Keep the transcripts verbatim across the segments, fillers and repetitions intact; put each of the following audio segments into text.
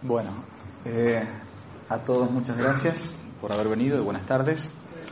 Bueno, eh, a todos muchas gracias por haber venido y buenas tardes.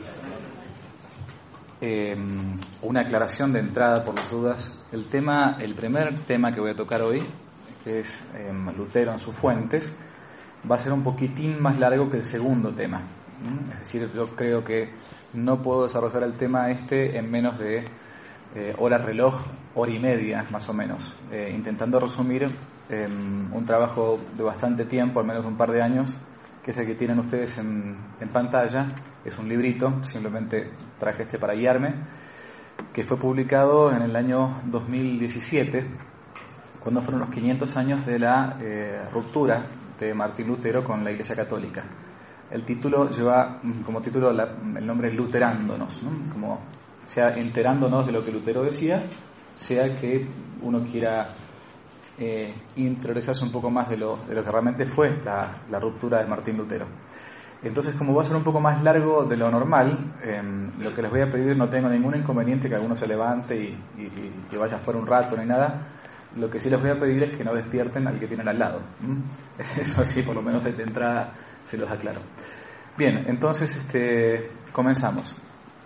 Eh, una aclaración de entrada por las dudas. El tema, el primer tema que voy a tocar hoy, que es eh, Lutero en sus fuentes, va a ser un poquitín más largo que el segundo tema. ¿Mm? Es decir, yo creo que no puedo desarrollar el tema este en menos de eh, hora reloj, hora y media más o menos, eh, intentando resumir eh, un trabajo de bastante tiempo, al menos un par de años, que es el que tienen ustedes en, en pantalla. Es un librito, simplemente traje este para guiarme, que fue publicado en el año dos mil diecisiete, cuando fueron los quinientos años de la eh, ruptura de Martín Lutero con la Iglesia Católica. El título lleva como título la, el nombre Luterándonos, ¿no? Como sea enterándonos de lo que Lutero decía, sea que uno quiera eh, interiorizarse un poco más de lo, de lo que realmente fue la, la ruptura de Martín Lutero. Entonces, como va a ser un poco más largo de lo normal, eh, lo que les voy a pedir, no tengo ningún inconveniente que alguno se levante y, y, y vaya fuera un rato ni nada. Lo que sí les voy a pedir es que no despierten al que tienen al lado. ¿Mm? Eso sí, por lo menos desde entrada se los aclaro. Bien, entonces este, comenzamos.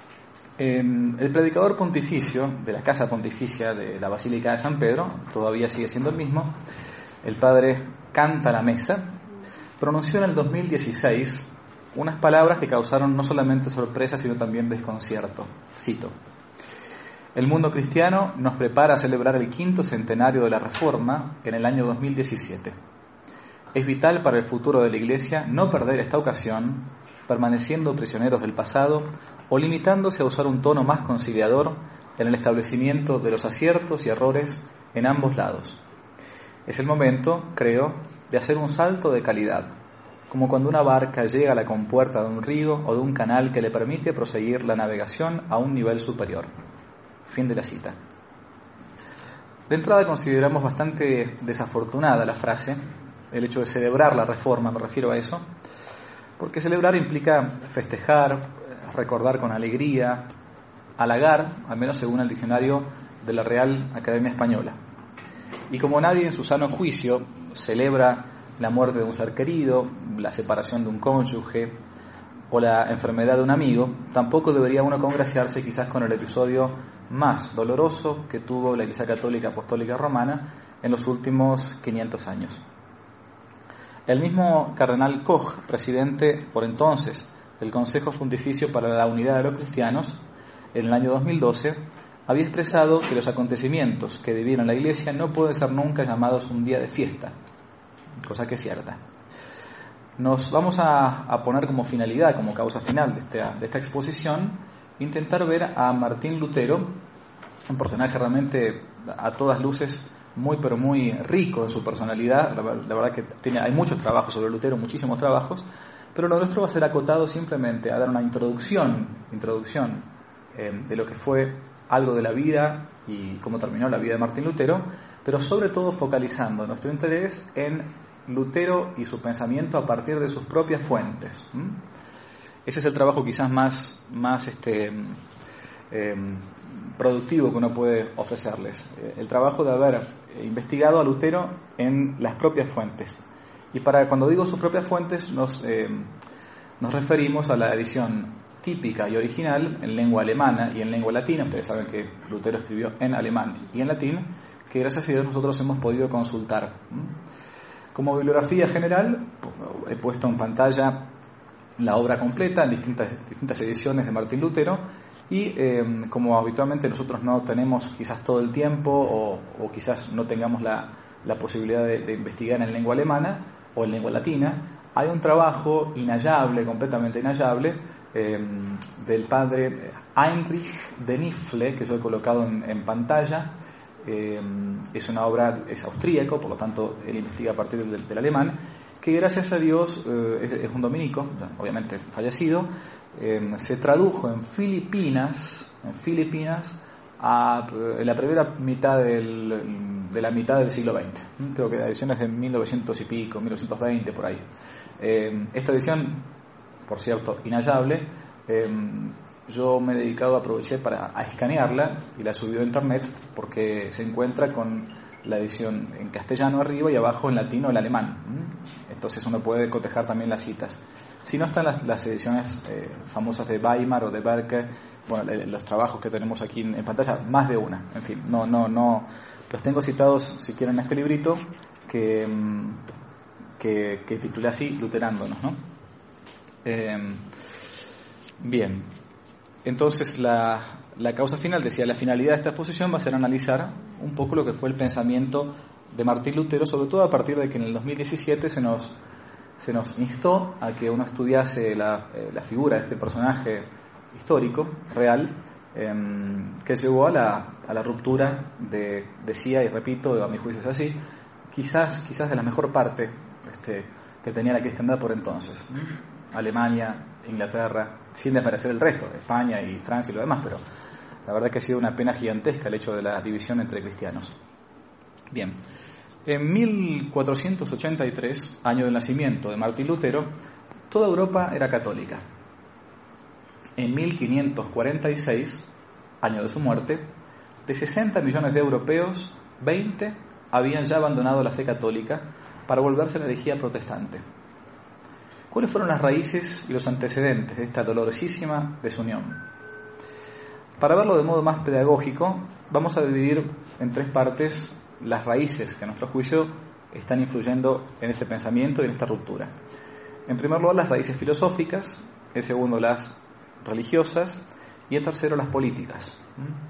Eh, el predicador pontificio de la Casa Pontificia de la Basílica de San Pedro, todavía sigue siendo el mismo, el padre Canta la Mesa, pronunció en el dos mil dieciséis unas palabras que causaron no solamente sorpresa, sino también desconcierto. Cito: el mundo cristiano nos prepara a celebrar el quinto centenario de la Reforma en el año dos mil diecisiete. Es vital para el futuro de la Iglesia no perder esta ocasión, permaneciendo prisioneros del pasado o limitándose a usar un tono más conciliador en el establecimiento de los aciertos y errores en ambos lados. Es el momento, creo, de hacer un salto de calidad, como cuando una barca llega a la compuerta de un río o de un canal que le permite proseguir la navegación a un nivel superior. Fin de la cita. De entrada consideramos bastante desafortunada la frase, el hecho de celebrar la Reforma, me refiero a eso, porque celebrar implica festejar, recordar con alegría, halagar, al menos según el diccionario de la Real Academia Española. Y como nadie en su sano juicio celebra la muerte de un ser querido, la separación de un cónyuge o la enfermedad de un amigo, tampoco debería uno congraciarse quizás con el episodio más doloroso que tuvo la Iglesia Católica Apostólica Romana en los últimos quinientos años. El mismo cardenal Koch, presidente por entonces del Consejo Pontificio para la Unidad de los Cristianos, en el año dos mil doce, había expresado que los acontecimientos que dividen la Iglesia no pueden ser nunca llamados un día de fiesta, cosa que es cierta. Nos vamos a, a poner como finalidad, como causa final de esta, de esta exposición, intentar ver a Martín Lutero, un personaje realmente a todas luces muy pero muy rico en su personalidad. La, la verdad que tiene, hay muchos trabajos sobre Lutero, muchísimos trabajos, pero lo nuestro va a ser acotado simplemente a dar una introducción, introducción eh, de lo que fue algo de la vida y cómo terminó la vida de Martín Lutero, pero sobre todo focalizando nuestro interés en Lutero y su pensamiento a partir de sus propias fuentes. ¿Mm? Ese es el trabajo quizás más, más este, eh, productivo que uno puede ofrecerles, el trabajo de haber investigado a Lutero en las propias fuentes. Y para cuando digo sus propias fuentes nos, eh, nos referimos a la edición típica y original en lengua alemana y en lengua latina. Ustedes saben que Lutero escribió en alemán y en latín, que gracias a Dios nosotros hemos podido consultar. Como bibliografía general, he puesto en pantalla la obra completa en distintas, distintas ediciones de Martín Lutero, y eh, como habitualmente nosotros no tenemos quizás todo el tiempo o, o quizás no tengamos la, la posibilidad de, de investigar en lengua alemana o en lengua latina, hay un trabajo inhallable, completamente inhallable, eh, del padre Heinrich de Nifle, que yo he colocado en, en pantalla. Eh, es una obra, es austríaco, por lo tanto él investiga a partir del, del alemán, que gracias a Dios eh, es, es un dominico, obviamente fallecido, eh, se tradujo en Filipinas, en Filipinas a en la primera mitad del, de la mitad del siglo veinte. Creo que la edición es de mil novecientos y pico, mil novecientos veinte, por ahí. Eh, esta edición, por cierto, inhallable, eh, yo me he dedicado a aprovechar para a escanearla y la subí a internet porque se encuentra con la edición en castellano arriba y abajo en latino el alemán. entonces uno puede cotejar también las citas. Si no están las, las ediciones eh, famosas de Weimar o de Berke, bueno, los trabajos que tenemos aquí en, en pantalla, más de una, en fin, no, no, no, los tengo citados, si quieren, en este librito que, que, que titula así, Luterándonos, ¿no? Eh, bien, entonces la, la causa final, decía, la finalidad de esta exposición va a ser analizar un poco lo que fue el pensamiento de Martín Lutero, sobre todo a partir de que en el dos mil diecisiete se nos, se nos instó a que uno estudiase la, eh, la figura de este personaje histórico, real, eh, que llevó a la, a la ruptura de, decía y repito, a mi juicio es así, quizás, quizás de la mejor parte este, que tenía la cristiandad por entonces. Alemania, Inglaterra, sin desmerecer el resto, España y Francia y lo demás, pero la verdad que ha sido una pena gigantesca el hecho de la división entre cristianos. Bien, en mil cuatrocientos ochenta y tres, año del nacimiento de Martín Lutero, toda Europa era católica. En mil quinientos cuarenta y seis, año de su muerte, de sesenta millones de europeos, veinte habían ya abandonado la fe católica para volverse a la herejía protestante. ¿Cuáles fueron las raíces y los antecedentes de esta dolorosísima desunión? Para verlo de modo más pedagógico, vamos a dividir en tres partes las raíces que a nuestro juicio están influyendo en este pensamiento y en esta ruptura. En primer lugar, las raíces filosóficas, en segundo, las religiosas y en tercero, las políticas.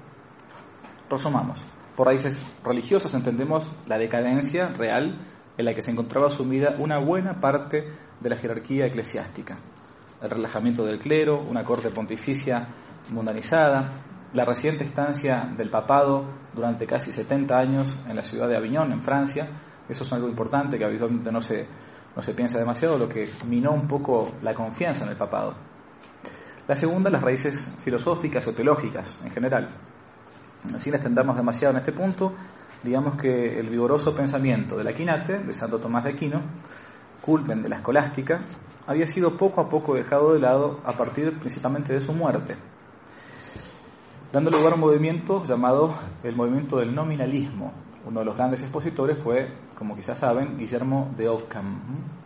Resumamos. Por raíces religiosas entendemos la decadencia real en la que se encontraba sumida una buena parte de la jerarquía eclesiástica. El relajamiento del clero, una corte pontificia mundanizada, la reciente estancia del papado durante casi setenta años en la ciudad de Aviñón, en Francia. Eso es algo importante que habitualmente no se, no se piensa demasiado, lo que minó un poco la confianza en el papado. La segunda, las raíces filosóficas o teológicas en general. Sin extendernos demasiado en este punto, digamos que el vigoroso pensamiento de la Quinate, de Santo Tomás de Aquino, culmen de la escolástica, había sido poco a poco dejado de lado a partir principalmente de su muerte, dando lugar a un movimiento llamado el movimiento del nominalismo. Uno de los grandes expositores fue, como quizás saben, Guillermo de Ockham.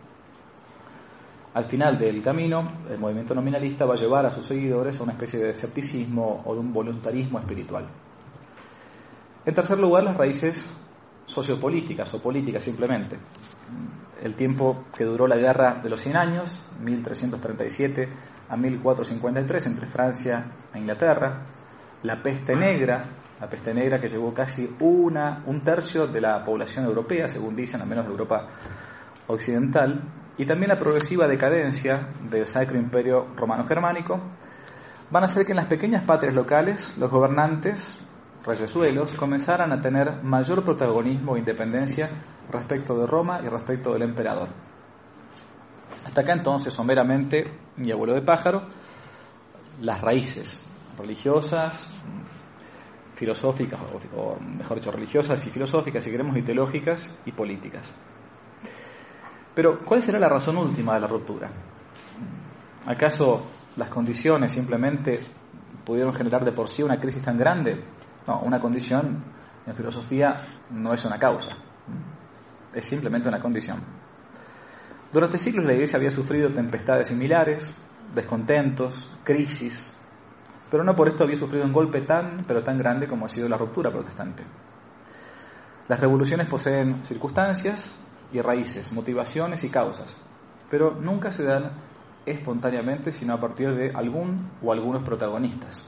Al final del camino, el movimiento nominalista va a llevar a sus seguidores a una especie de escepticismo o de un voluntarismo espiritual. En tercer lugar, las raíces sociopolíticas o políticas simplemente. El tiempo que duró la guerra de los cien años, mil trescientos treinta y siete a mil cuatrocientos cincuenta y tres, entre Francia e Inglaterra, la peste negra, la peste negra que llevó casi una, un tercio de la población europea, según dicen, al menos de Europa occidental, y también la progresiva decadencia del Sacro Imperio Romano-Germánico, van a hacer que en las pequeñas patrias locales los gobernantes reyesuelos comenzaran a tener mayor protagonismo e independencia respecto de Roma y respecto del emperador. Hasta acá entonces, someramente, y abuelo de pájaro, las raíces religiosas, filosóficas, o, o mejor dicho, religiosas y filosóficas, si queremos, y teológicas y políticas. Pero, ¿cuál será la razón última de la ruptura? ¿Acaso las condiciones simplemente pudieron generar de por sí una crisis tan grande? No, una condición en filosofía no es una causa, es simplemente una condición. Durante siglos la Iglesia había sufrido tempestades similares, descontentos, crisis, pero no por esto había sufrido un golpe tan, pero tan grande como ha sido la ruptura protestante. Las revoluciones poseen circunstancias y raíces, motivaciones y causas, pero nunca se dan espontáneamente, sino a partir de algún o algunos protagonistas.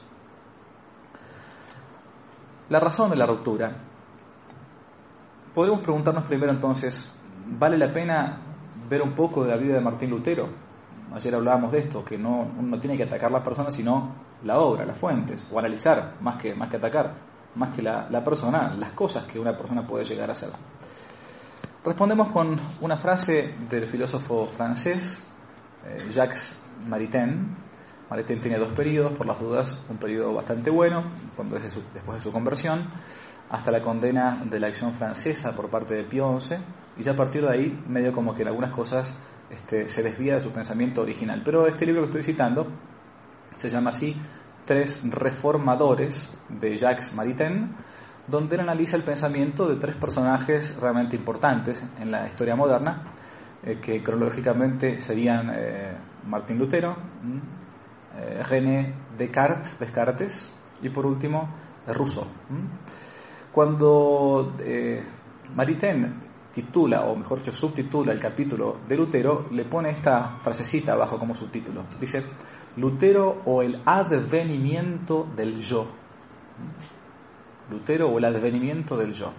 La razón de la ruptura. Podemos preguntarnos primero entonces, ¿vale la pena ver un poco de la vida de Martín Lutero? Ayer hablábamos de esto, que no, uno no tiene que atacar las personas, sino la obra, las fuentes, o analizar, más que, más que atacar, más que la, la persona, las cosas que una persona puede llegar a hacer. Respondemos con una frase del filósofo francés, eh, Jacques Maritain. Maritain tiene dos periodos, por las dudas, un periodo bastante bueno, cuando desde su, después de su conversión, hasta la condena de la acción francesa por parte de Pío once, y ya a partir de ahí, medio como que en algunas cosas este, se desvía de su pensamiento original. Pero este libro que estoy citando se llama así, Tres reformadores, de Jacques Maritain, donde él analiza el pensamiento de tres personajes realmente importantes en la historia moderna, eh, que cronológicamente serían eh, Martín Lutero, eh, René Descartes, Descartes y por último Rousseau. Cuando eh, Maritain titula, o mejor dicho, subtitula el capítulo de Lutero, le pone esta frasecita abajo como subtítulo. Dice, Lutero o el advenimiento del yo. Lutero o el advenimiento del yo.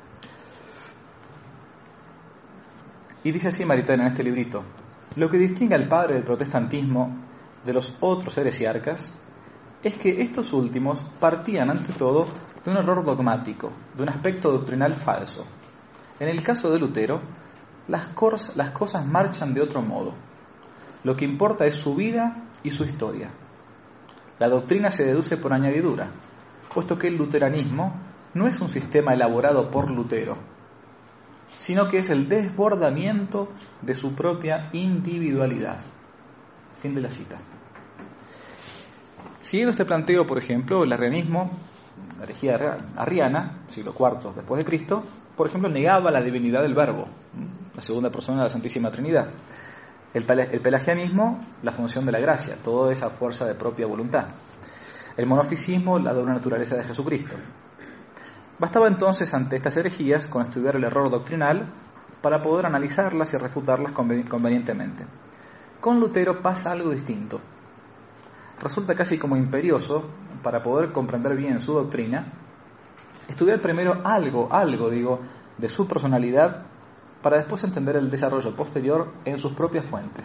Y dice así Maritain en este librito, lo que distingue al padre del protestantismo de los otros heresiarcas es que estos últimos partían ante todo de un error dogmático, de un aspecto doctrinal falso. En el caso de Lutero, las, cor- las cosas marchan de otro modo. Lo que importa es su vida y su historia. La doctrina se deduce por añadidura, puesto que el luteranismo no es un sistema elaborado por Lutero, sino que es el desbordamiento de su propia individualidad. Fin de la cita. Siguiendo este planteo, por ejemplo, el arrianismo, la herejía arriana, siglo cuarto después de Cristo, por ejemplo, negaba la divinidad del Verbo, la segunda persona de la Santísima Trinidad. El, el pelagianismo, la función de la gracia, toda esa fuerza de propia voluntad. El monofisismo, la doble naturaleza de Jesucristo. Bastaba entonces ante estas herejías con estudiar el error doctrinal para poder analizarlas y refutarlas convenientemente. Con Lutero pasa algo distinto. Resulta casi como imperioso, para poder comprender bien su doctrina, estudiar primero algo, algo digo, de su personalidad, para después entender el desarrollo posterior en sus propias fuentes.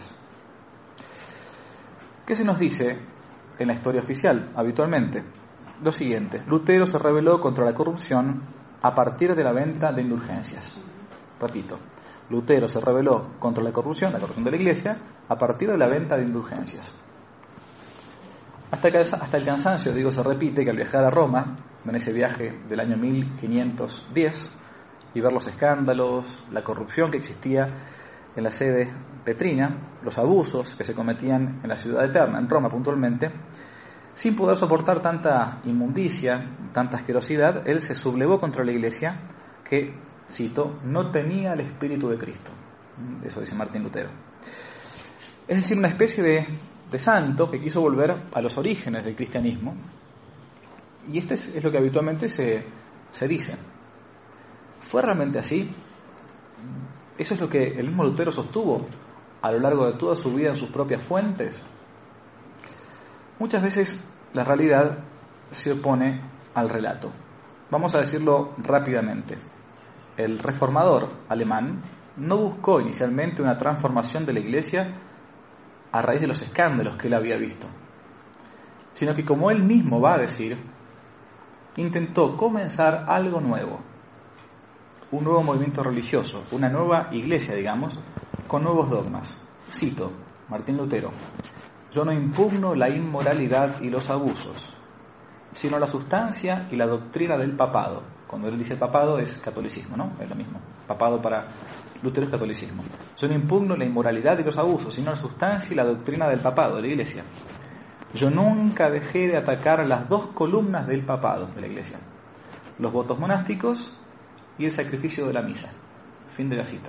¿Qué se nos dice en la historia oficial habitualmente? Lo siguiente, Lutero se rebeló contra la corrupción a partir de la venta de indulgencias. Repito, Lutero se rebeló contra la corrupción, la corrupción de la Iglesia, a partir de la venta de indulgencias. Hasta, que, hasta el cansancio, digo, se repite que al viajar a Roma, en ese viaje del año mil quinientos diez, y ver los escándalos, la corrupción que existía en la sede petrina, los abusos que se cometían en la ciudad eterna, en Roma puntualmente, sin poder soportar tanta inmundicia, tanta asquerosidad, él se sublevó contra la Iglesia que, cito, no tenía el Espíritu de Cristo. Eso dice Martín Lutero. Es decir, una especie de, de santo que quiso volver a los orígenes del cristianismo. Y este es, es lo que habitualmente se, se dice. ¿Fue realmente así? Eso es lo que el mismo Lutero sostuvo a lo largo de toda su vida en sus propias fuentes. Muchas veces la realidad se opone al relato. Vamos a decirlo rápidamente. El reformador alemán no buscó inicialmente una transformación de la Iglesia a raíz de los escándalos que él había visto, sino que, como él mismo va a decir, intentó comenzar algo nuevo, un nuevo movimiento religioso, una nueva iglesia, digamos, con nuevos dogmas. Cito, Martín Lutero, yo no impugno la inmoralidad y los abusos, sino la sustancia y la doctrina del papado. Cuando él dice papado es catolicismo, ¿no? Es lo mismo. Papado para Lutero es catolicismo. Yo no impugno la inmoralidad y los abusos, sino la sustancia y la doctrina del papado, de la iglesia. Yo nunca dejé de atacar las dos columnas del papado, de la iglesia: los votos monásticos y el sacrificio de la misa. Fin de la cita.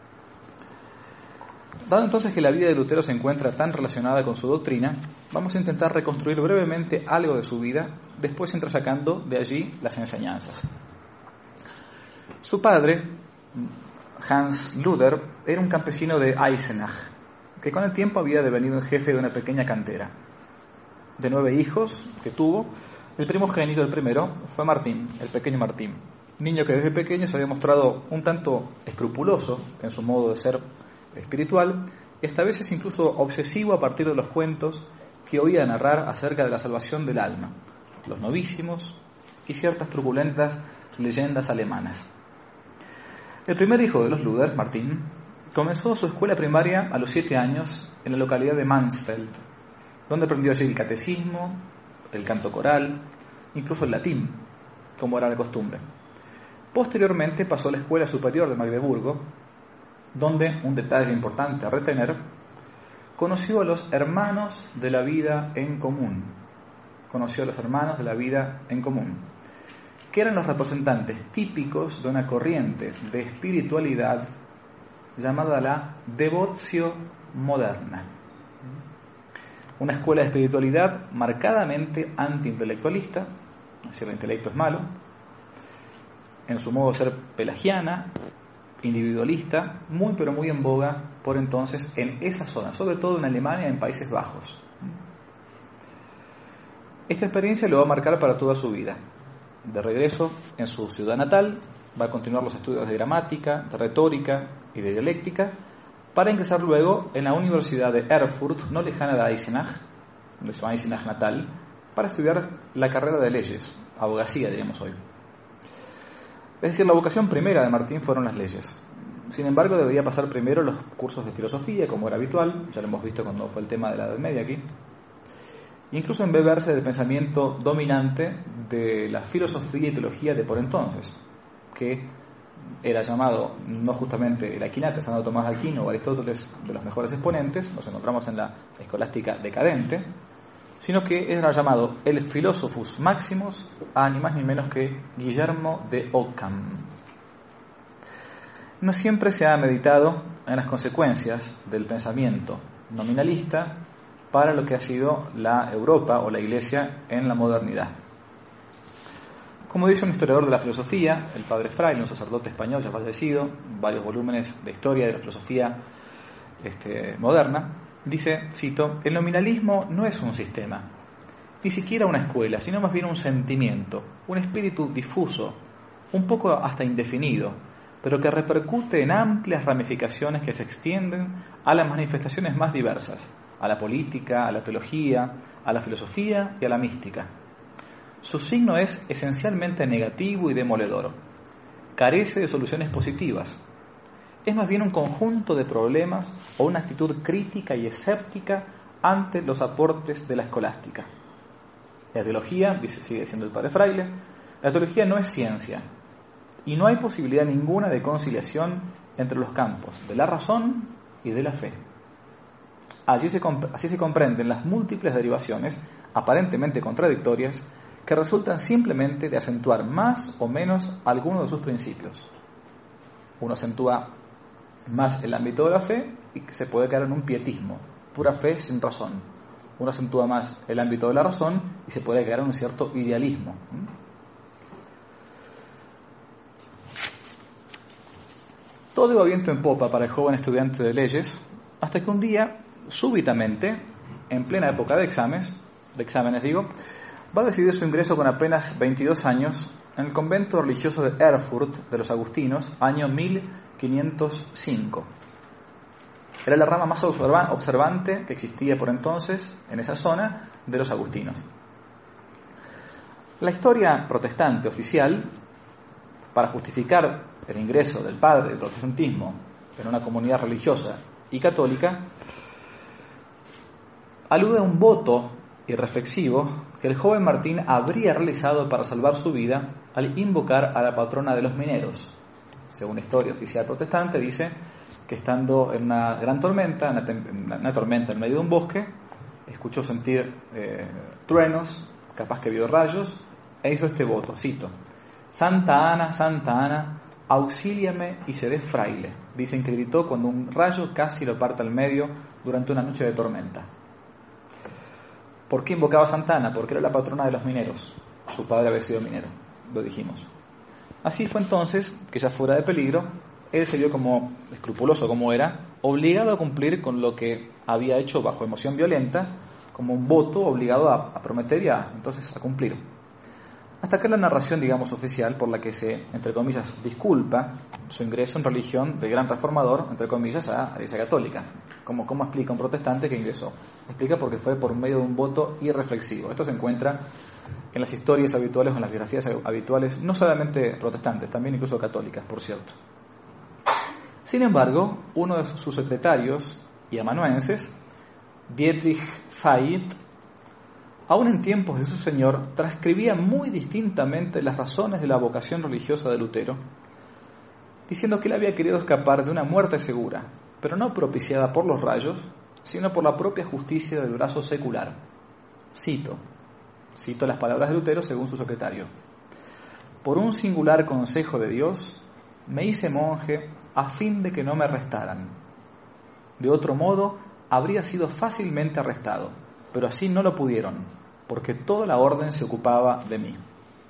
Dado entonces que la vida de Lutero se encuentra tan relacionada con su doctrina, vamos a intentar reconstruir brevemente algo de su vida, después entresacando de allí las enseñanzas. Su padre, Hans Luther, era un campesino de Eisenach, que con el tiempo había devenido jefe de una pequeña cantera. De nueve hijos que tuvo, el primogénito, el primero, fue Martín, el pequeño Martín, niño que desde pequeño se había mostrado un tanto escrupuloso en su modo de ser espiritual, y hasta veces incluso obsesivo a partir de los cuentos que oía narrar acerca de la salvación del alma, los novísimos y ciertas truculentas leyendas alemanas. El primer hijo de los Luther, Martín, comenzó su escuela primaria a los siete años en la localidad de Mansfeld, donde aprendió allí el catecismo, el canto coral, incluso el latín, como era de costumbre. Posteriormente pasó a la Escuela Superior de Magdeburgo, donde, un detalle importante a retener, conoció a los hermanos de la vida en común. Conoció a los hermanos de la vida en común, que eran los representantes típicos de una corriente de espiritualidad llamada la Devotio Moderna, una escuela de espiritualidad marcadamente antiintelectualista, es decir, el intelecto es malo, en su modo de ser pelagiana, individualista, muy pero muy en boga por entonces en esa zona, sobre todo en Alemania y en Países Bajos. Esta experiencia lo va a marcar para toda su vida. De regreso en su ciudad natal, va a continuar los estudios de gramática, de retórica y de dialéctica, para ingresar luego en la Universidad de Erfurt, no lejana de Eisenach, de su Eisenach natal, para estudiar la carrera de leyes, abogacía, diríamos hoy. Es decir, la vocación primera de Martín fueron las leyes. Sin embargo, debería pasar primero los cursos de filosofía, como era habitual, ya lo hemos visto cuando fue el tema de la Edad Media aquí, e incluso embeberse del pensamiento dominante de la filosofía y teología de por entonces, que era llamado no justamente el Aquinate, Santo Tomás de Aquino o Aristóteles, de los mejores exponentes, nos encontramos en la escolástica decadente, sino que era llamado el Philosophus Maximus, a ni más ni menos que Guillermo de Ockham. No siempre se ha meditado en las consecuencias del pensamiento nominalista para lo que ha sido la Europa o la Iglesia en la modernidad. Como dice un historiador de la filosofía, el padre Fraile, un sacerdote español ya fallecido, varios volúmenes de historia de la filosofía este, moderna, dice, cito, el nominalismo no es un sistema, ni siquiera una escuela, sino más bien un sentimiento, un espíritu difuso, un poco hasta indefinido, pero que repercute en amplias ramificaciones que se extienden a las manifestaciones más diversas, a la política, a la teología, a la filosofía y a la mística. Su signo es esencialmente negativo y demoledor. Carece de soluciones positivas. Es más bien un conjunto de problemas o una actitud crítica y escéptica ante los aportes de la escolástica. La teología, dice, sigue diciendo el padre Fraile, la teología no es ciencia y no hay posibilidad ninguna de conciliación entre los campos de la razón y de la fe. Allí se, comp- así se comprenden las múltiples derivaciones, aparentemente contradictorias, que resultan simplemente de acentuar más o menos alguno de sus principios. Uno acentúa más el ámbito de la fe y se puede caer en un pietismo, pura fe sin razón. Uno acentúa más el ámbito de la razón y se puede caer en un cierto idealismo. Todo iba viento en popa para el joven estudiante de leyes, hasta que un día, súbitamente, en plena época de exámenes, de exámenes digo, va a decidir su ingreso con apenas veintidós años en el convento religioso de Erfurt de los agustinos, año mil quinientos cinco. Era la rama más observante que existía por entonces en esa zona de los agustinos. La historia protestante oficial, para justificar el ingreso del padre del protestantismo en una comunidad religiosa y católica, alude a un voto irreflexivo que el joven Martín habría realizado para salvar su vida al invocar a la patrona de los mineros. Según la historia oficial protestante, dice que estando en una gran tormenta, una, tem- una tormenta en medio de un bosque, escuchó sentir eh, truenos, capaz que vio rayos, e hizo este voto, cito, Santa Ana, Santa Ana, auxíliame y seré fraile. Dicen que gritó cuando un rayo casi lo parte al medio durante una noche de tormenta. ¿Por qué invocaba a Santa Ana? Porque era la patrona de los mineros. Su padre había sido minero, lo dijimos. Así fue entonces que, ya fuera de peligro, él se vio, como escrupuloso como era, obligado a cumplir con lo que había hecho bajo emoción violenta, como un voto obligado a, a prometer y a, entonces a cumplir. Hasta acá la narración, digamos, oficial, por la que se, entre comillas, disculpa su ingreso en religión de gran reformador, entre comillas, a la Iglesia Católica. ¿Cómo, cómo explica un protestante que ingresó? Explica porque fue por medio de un voto irreflexivo. Esto se encuentra en las historias habituales o en las biografías habituales, no solamente protestantes, también incluso católicas, por cierto. Sin embargo, uno de sus secretarios y amanuenses, Dietrich Veit, aún en tiempos de su señor, transcribía muy distintamente las razones de la vocación religiosa de Lutero, diciendo que él había querido escapar de una muerte segura, pero no propiciada por los rayos, sino por la propia justicia del brazo secular. Cito, cito las palabras de Lutero según su secretario. Por un singular consejo de Dios, me hice monje a fin de que no me arrestaran. De otro modo, habría sido fácilmente arrestado, pero así no lo pudieron, porque toda la orden se ocupaba de mí.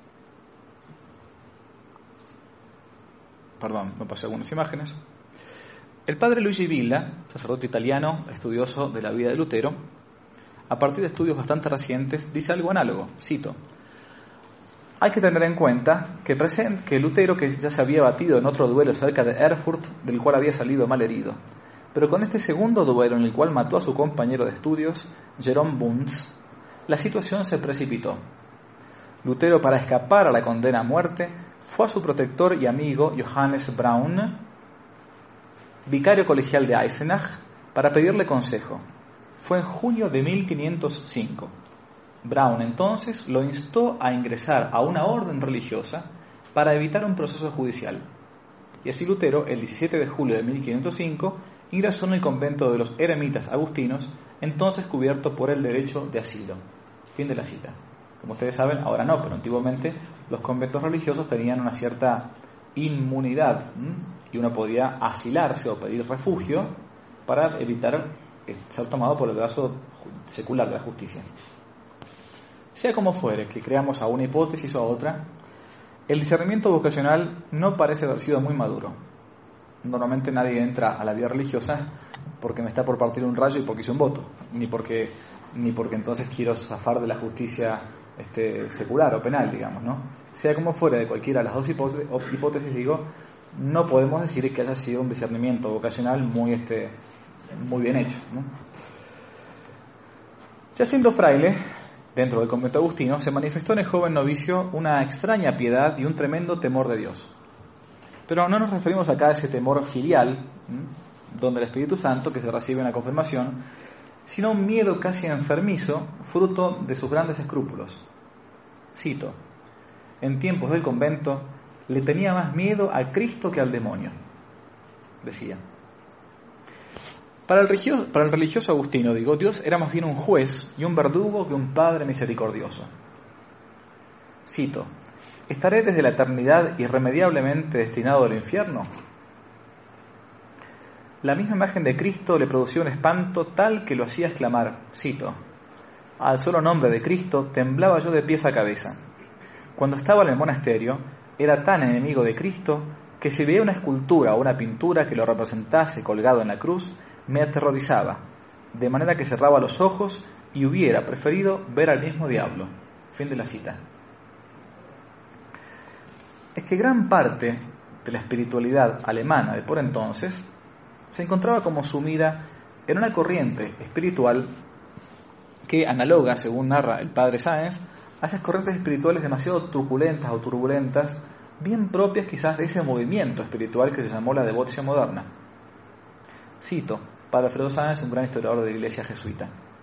Perdón, me pasé algunas imágenes. El padre Luigi Villa, sacerdote italiano, estudioso de la vida de Lutero, a partir de estudios bastante recientes, dice algo análogo, cito: hay que tener en cuenta que, present, que Lutero, que ya se había batido en otro duelo cerca de Erfurt, del cual había salido mal herido, pero con este segundo duelo en el cual mató a su compañero de estudios, Jerome Bunz, la situación se precipitó. Lutero, para escapar a la condena a muerte, fue a su protector y amigo Johannes Braun, vicario colegial de Eisenach, para pedirle consejo. Fue en junio de mil quinientos cinco. Braun entonces lo instó a ingresar a una orden religiosa para evitar un proceso judicial. Y así Lutero, el diecisiete de julio de mil quinientos cinco, ingresó en el convento de los eremitas agustinos, entonces cubierto por el derecho de asilo. Fin de la cita. Como ustedes saben, ahora no, pero antiguamente los conventos religiosos tenían una cierta inmunidad, ¿m? y uno podía asilarse o pedir refugio para evitar ser tomado por el brazo secular de la justicia. Sea como fuere, que creamos a una hipótesis o a otra, el discernimiento vocacional no parece haber sido muy maduro. Normalmente nadie entra a la vida religiosa porque me está por partir un rayo y porque hice un voto, ni porque, ni porque entonces quiero zafar de la justicia este, secular o penal, digamos, ¿no? Sea como fuere, de cualquiera de las dos hipótesis, hipótesis digo, no podemos decir que haya sido un discernimiento vocacional muy, este, muy bien hecho, ¿no? Ya siendo fraile, dentro del convento agustino, se manifestó en el joven novicio una extraña piedad y un tremendo temor de Dios. Pero no nos referimos acá a ese temor filial, ¿m? donde el Espíritu Santo, que se recibe en la confirmación, sino un miedo casi enfermizo, fruto de sus grandes escrúpulos. Cito: en tiempos del convento le tenía más miedo a Cristo que al demonio, decía. Para el, religioso, para el religioso agustino, digo, Dios era más bien un juez y un verdugo que un padre misericordioso. Cito: ¿estaré desde la eternidad irremediablemente destinado al infierno? La misma imagen de Cristo le producía un espanto tal que lo hacía exclamar, cito: al solo nombre de Cristo temblaba yo de pies a cabeza. Cuando estaba en el monasterio, era tan enemigo de Cristo que si veía una escultura o una pintura que lo representase colgado en la cruz, me aterrorizaba, de manera que cerraba los ojos y hubiera preferido ver al mismo diablo. Fin de la cita. Es que gran parte de la espiritualidad alemana de por entonces se encontraba como sumida en una corriente espiritual que analoga, según narra el padre Sáenz, a esas corrientes espirituales demasiado truculentas o turbulentas, bien propias quizás de ese movimiento espiritual que se llamó la devoción moderna. Cito: padre Alfredo Sáenz, un gran historiador de la iglesia jesuita.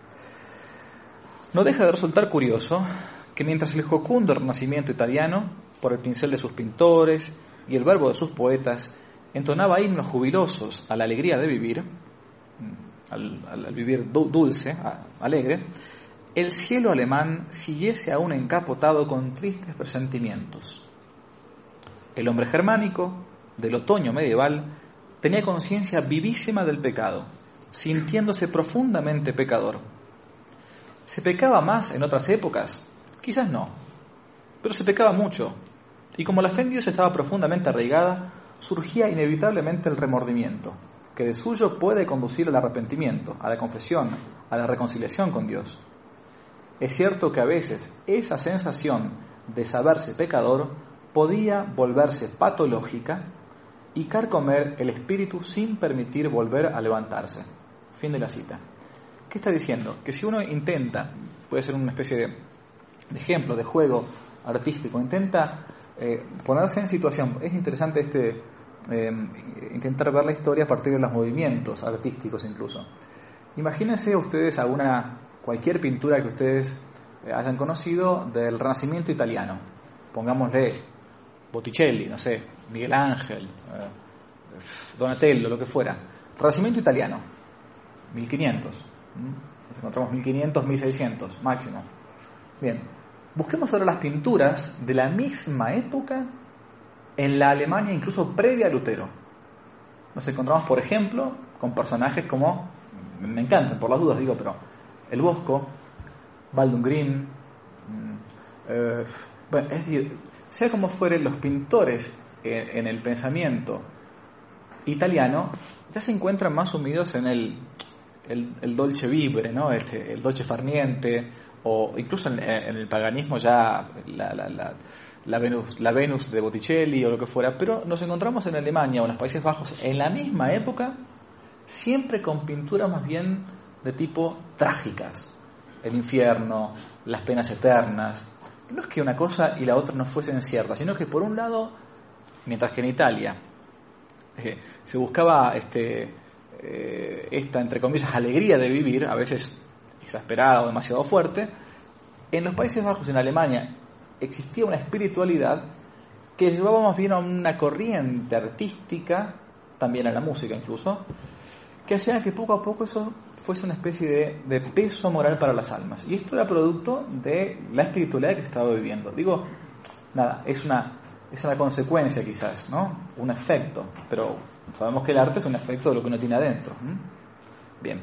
No deja de resultar curioso que mientras el jocundo Renacimiento italiano, por el pincel de sus pintores y el verbo de sus poetas, entonaba himnos jubilosos a la alegría de vivir, al, al, al vivir dulce, a, alegre, el cielo alemán siguiese aún encapotado con tristes presentimientos. El hombre germánico, del otoño medieval, tenía conciencia vivísima del pecado, sintiéndose profundamente pecador. ¿Se pecaba más en otras épocas? Quizás no, pero se pecaba mucho, y como la fe en Dios estaba profundamente arraigada, surgía inevitablemente el remordimiento, que de suyo puede conducir al arrepentimiento, a la confesión, a la reconciliación con Dios. Es cierto que a veces esa sensación de saberse pecador podía volverse patológica y carcomer el espíritu sin permitir volver a levantarse. Fin de la cita. ¿Qué está diciendo? Que si uno intenta, puede ser una especie de, de ejemplo, de juego artístico, intenta eh, ponerse en situación, es interesante este eh, intentar ver la historia a partir de los movimientos artísticos incluso. Imagínense ustedes alguna, cualquier pintura que ustedes hayan conocido del Renacimiento italiano, pongámosle Botticelli, no sé, Miguel Ángel, eh, Donatello, lo que fuera. Renacimiento italiano, mil quinientos. Nos encontramos mil quinientos, mil seiscientos, máximo. Bien, busquemos ahora las pinturas de la misma época en la Alemania incluso previa a Lutero. Nos encontramos, por ejemplo, con personajes como, me encantan por las dudas, digo, pero el Bosco, Baldwin Grimm, eh, bueno, es decir, sea como fueren los pintores en, en el pensamiento italiano, ya se encuentran más sumidos en el, el, el dolce vivere, ¿no? Este, el dolce far niente, o incluso en, en el paganismo ya la, la, la, la, Venus, la Venus de Botticelli o lo que fuera, pero nos encontramos en Alemania o en los Países Bajos en la misma época, siempre con pinturas más bien de tipo trágicas, el infierno, las penas eternas. No es que una cosa y la otra no fuesen ciertas, sino que por un lado, mientras que en Italia eh, se buscaba este, eh, esta, entre comillas, alegría de vivir, a veces exasperada o demasiado fuerte, en los Países Bajos, en Alemania, existía una espiritualidad que llevaba más bien a una corriente artística, también a la música incluso, que hacía que poco a poco eso fuese una especie de, de peso moral para las almas. Y esto era producto de la espiritualidad que se estaba viviendo. Digo, nada, es una, es una consecuencia quizás, ¿no? Un efecto, pero sabemos que el arte es un efecto de lo que uno tiene adentro. ¿Mm? Bien.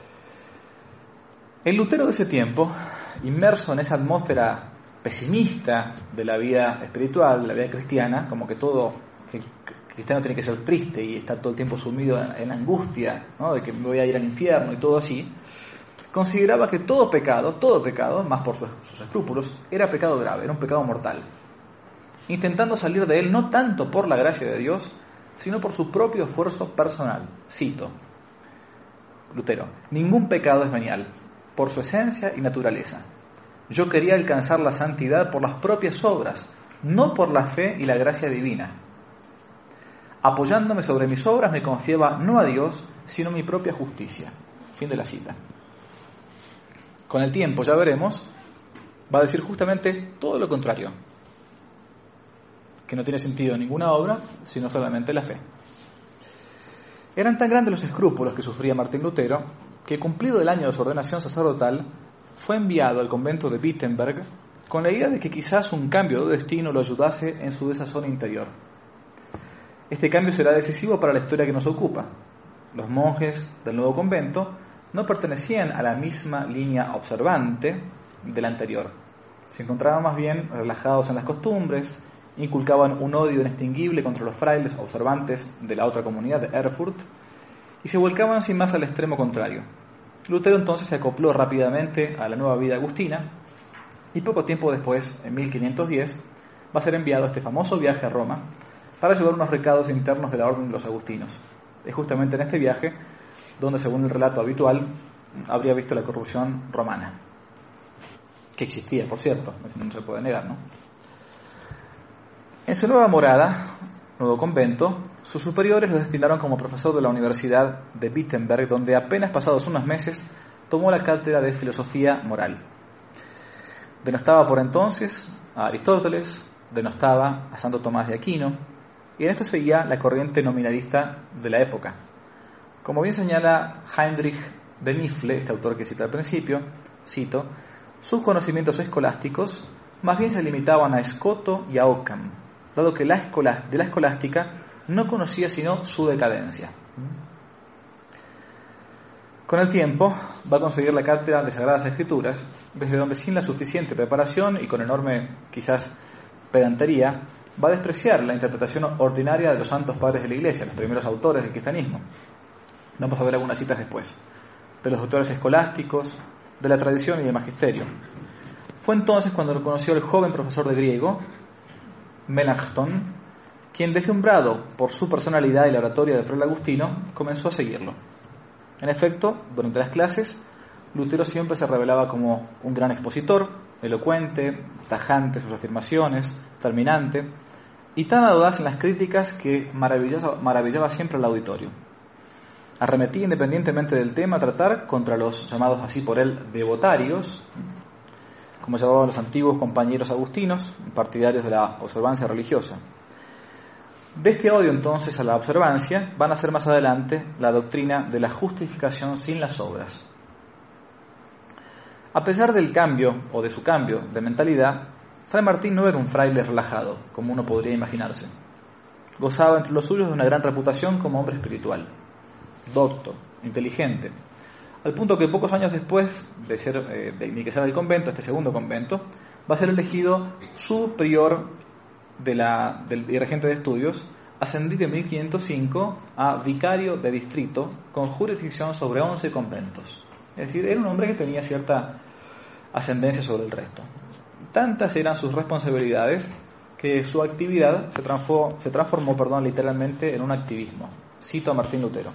El Lutero de ese tiempo, inmerso en esa atmósfera pesimista de la vida espiritual, de la vida cristiana, como que todo, que el cristiano tiene que ser triste y está todo el tiempo sumido en, en angustia, ¿no? De que me voy a ir al infierno y todo así, consideraba que todo pecado, todo pecado, más por sus, sus escrúpulos, era pecado grave, era un pecado mortal, intentando salir de él no tanto por la gracia de Dios, sino por su propio esfuerzo personal. Cito, Lutero: ningún pecado es venial, por su esencia y naturaleza. Yo quería alcanzar la santidad por las propias obras, no por la fe y la gracia divina. Apoyándome sobre mis obras me confiaba no a Dios, sino a mi propia justicia. Fin de la cita. Con el tiempo, ya veremos, va a decir justamente todo lo contrario, que no tiene sentido ninguna obra, sino solamente la fe. Eran tan grandes los escrúpulos que sufría Martín Lutero, que cumplido el año de su ordenación sacerdotal, fue enviado al convento de Wittenberg con la idea de que quizás un cambio de destino lo ayudase en su desazón interior. Este cambio será decisivo para la historia que nos ocupa. Los monjes del nuevo convento no pertenecían a la misma línea observante de la anterior. Se encontraban más bien relajados en las costumbres, inculcaban un odio inextinguible contra los frailes observantes de la otra comunidad de Erfurt y se volcaban sin más al extremo contrario. Lutero entonces se acopló rápidamente a la nueva vida agustina y poco tiempo después, en mil quinientos diez, va a ser enviado a este famoso viaje a Roma para llevar unos recados internos de la orden de los agustinos. Es justamente en este viaje donde, según el relato habitual, habría visto la corrupción romana, que existía, por cierto, no se puede negar, ¿no? En su nueva morada, nuevo convento, sus superiores lo destinaron como profesor de la Universidad de Wittenberg, donde apenas pasados unos meses tomó la cátedra de filosofía moral. Denostaba por entonces a Aristóteles, denostaba a Santo Tomás de Aquino, y en esto seguía la corriente nominalista de la época. Como bien señala Heinrich de Nifle, este autor que cité al principio, cito, sus conocimientos escolásticos más bien se limitaban a Escoto y a Occam, dado que la escolá- de la escolástica no conocía sino su decadencia. Con el tiempo va a conseguir la cátedra de Sagradas Escrituras, desde donde sin la suficiente preparación y con enorme, quizás, pedantería, va a despreciar la interpretación ordinaria de los santos padres de la Iglesia, los primeros autores del cristianismo. Vamos a ver algunas citas después, de los autores escolásticos, de la tradición y del magisterio. Fue entonces cuando lo conoció el joven profesor de griego, Melanchthon, quien, deslumbrado por su personalidad y la oratoria de Fray Agustino, comenzó a seguirlo. En efecto, durante las clases, Lutero siempre se revelaba como un gran expositor, elocuente, tajante en sus afirmaciones, terminante, y tan audaz en las críticas que maravillaba, maravillaba siempre al auditorio. Arremetía independientemente del tema a tratar contra los llamados así por él devotarios, como llamaban los antiguos compañeros agustinos, partidarios de la observancia religiosa. De este odio entonces a la observancia van a ser más adelante la doctrina de la justificación sin las obras. A pesar del cambio, o de su cambio, de mentalidad, Fray Martín no era un fraile relajado, como uno podría imaginarse. Gozaba entre los suyos de una gran reputación como hombre espiritual, docto, inteligente, al punto que pocos años después de ser eh, de ingresar al convento, este segundo convento, va a ser elegido subprior de la, del y regente de estudios, ascendido en mil quinientos cinco a vicario de distrito con jurisdicción sobre once conventos. Es decir, era un hombre que tenía cierta ascendencia sobre el resto. Tantas eran sus responsabilidades que su actividad se transformó, se transformó perdón, literalmente en un activismo. Cito a Martín Lutero.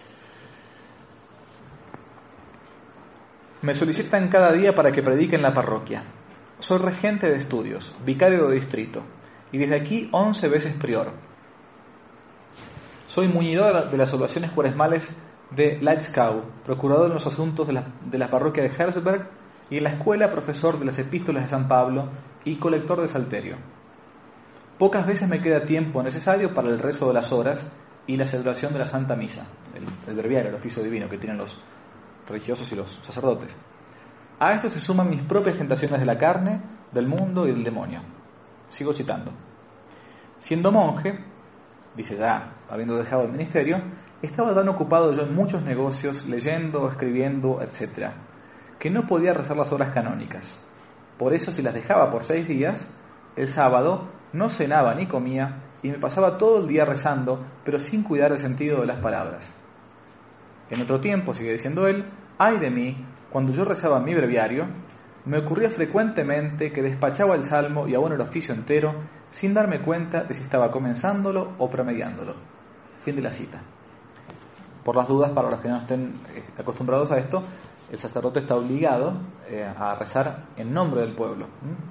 Me solicitan cada día para que predique en la parroquia. Soy regente de estudios, vicario de distrito, y desde aquí once veces prior. Soy muñidor de las oraciones cuaresmales de Laitzkau, procurador en los asuntos de la, de la parroquia de Herzberg, y en la escuela profesor de las epístolas de San Pablo y colector de salterio. Pocas veces me queda tiempo necesario para el rezo de las horas y la celebración de la Santa Misa, el, el breviario, el oficio divino que tienen los religiosos y los sacerdotes. A esto se suman mis propias tentaciones de la carne, del mundo y del demonio. Sigo citando. Siendo monje, dice ya, habiendo dejado el ministerio, estaba tan ocupado yo en muchos negocios, leyendo, escribiendo, etcétera, que no podía rezar las horas canónicas. Por eso, si las dejaba por seis días, el sábado no cenaba ni comía y me pasaba todo el día rezando, pero sin cuidar el sentido de las palabras. En otro tiempo, sigue diciendo él, ay de mí, cuando yo rezaba mi breviario, me ocurría frecuentemente que despachaba el salmo y aún el oficio entero sin darme cuenta de si estaba comenzándolo o promediándolo. Fin de la cita. Por las dudas, para los que no estén acostumbrados a esto, el sacerdote está obligado eh, a rezar en nombre del pueblo.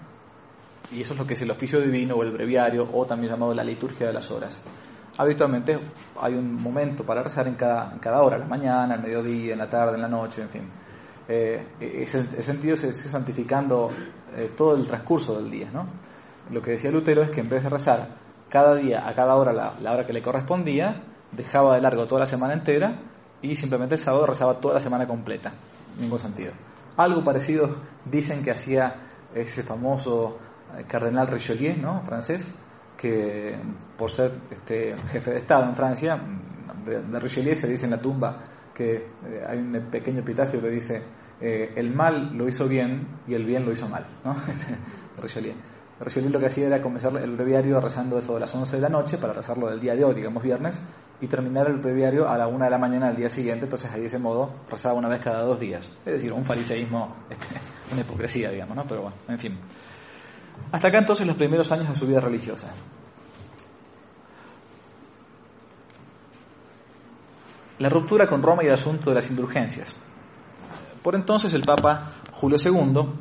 ¿Mm? Y eso es lo que es el oficio divino o el breviario, o también llamado la liturgia de las horas. Habitualmente hay un momento para rezar en cada, en cada hora, en la mañana, al mediodía, en la tarde, en la noche, en fin. Eh, ese, ese sentido se sigue santificando eh, todo el transcurso del día, ¿no? Lo que decía Lutero es que en vez de rezar cada día, a cada hora, la, la hora que le correspondía, dejaba de largo toda la semana entera y simplemente el sábado rezaba toda la semana completa. Ningún sentido. Algo parecido dicen que hacía ese famoso cardenal Richelieu, ¿no? Francés, que por ser este jefe de Estado en Francia, de, de Richelieu se dice en la tumba que eh, hay un pequeño epitafio que dice eh, el mal lo hizo bien y el bien lo hizo mal, ¿no? Richelieu. Richelieu lo que hacía era comenzar el breviario rezando eso de las once de la noche para rezarlo del día de hoy, digamos viernes, y terminar el breviario a la una de la mañana del día siguiente. Entonces ahí de ese modo rezaba una vez cada dos días, es decir, un fariseísmo, una hipocresía, digamos, ¿no? Pero bueno, en fin. Hasta acá entonces los primeros años de su vida religiosa. La ruptura con Roma y el asunto de las indulgencias. Por entonces el Papa Julio segundo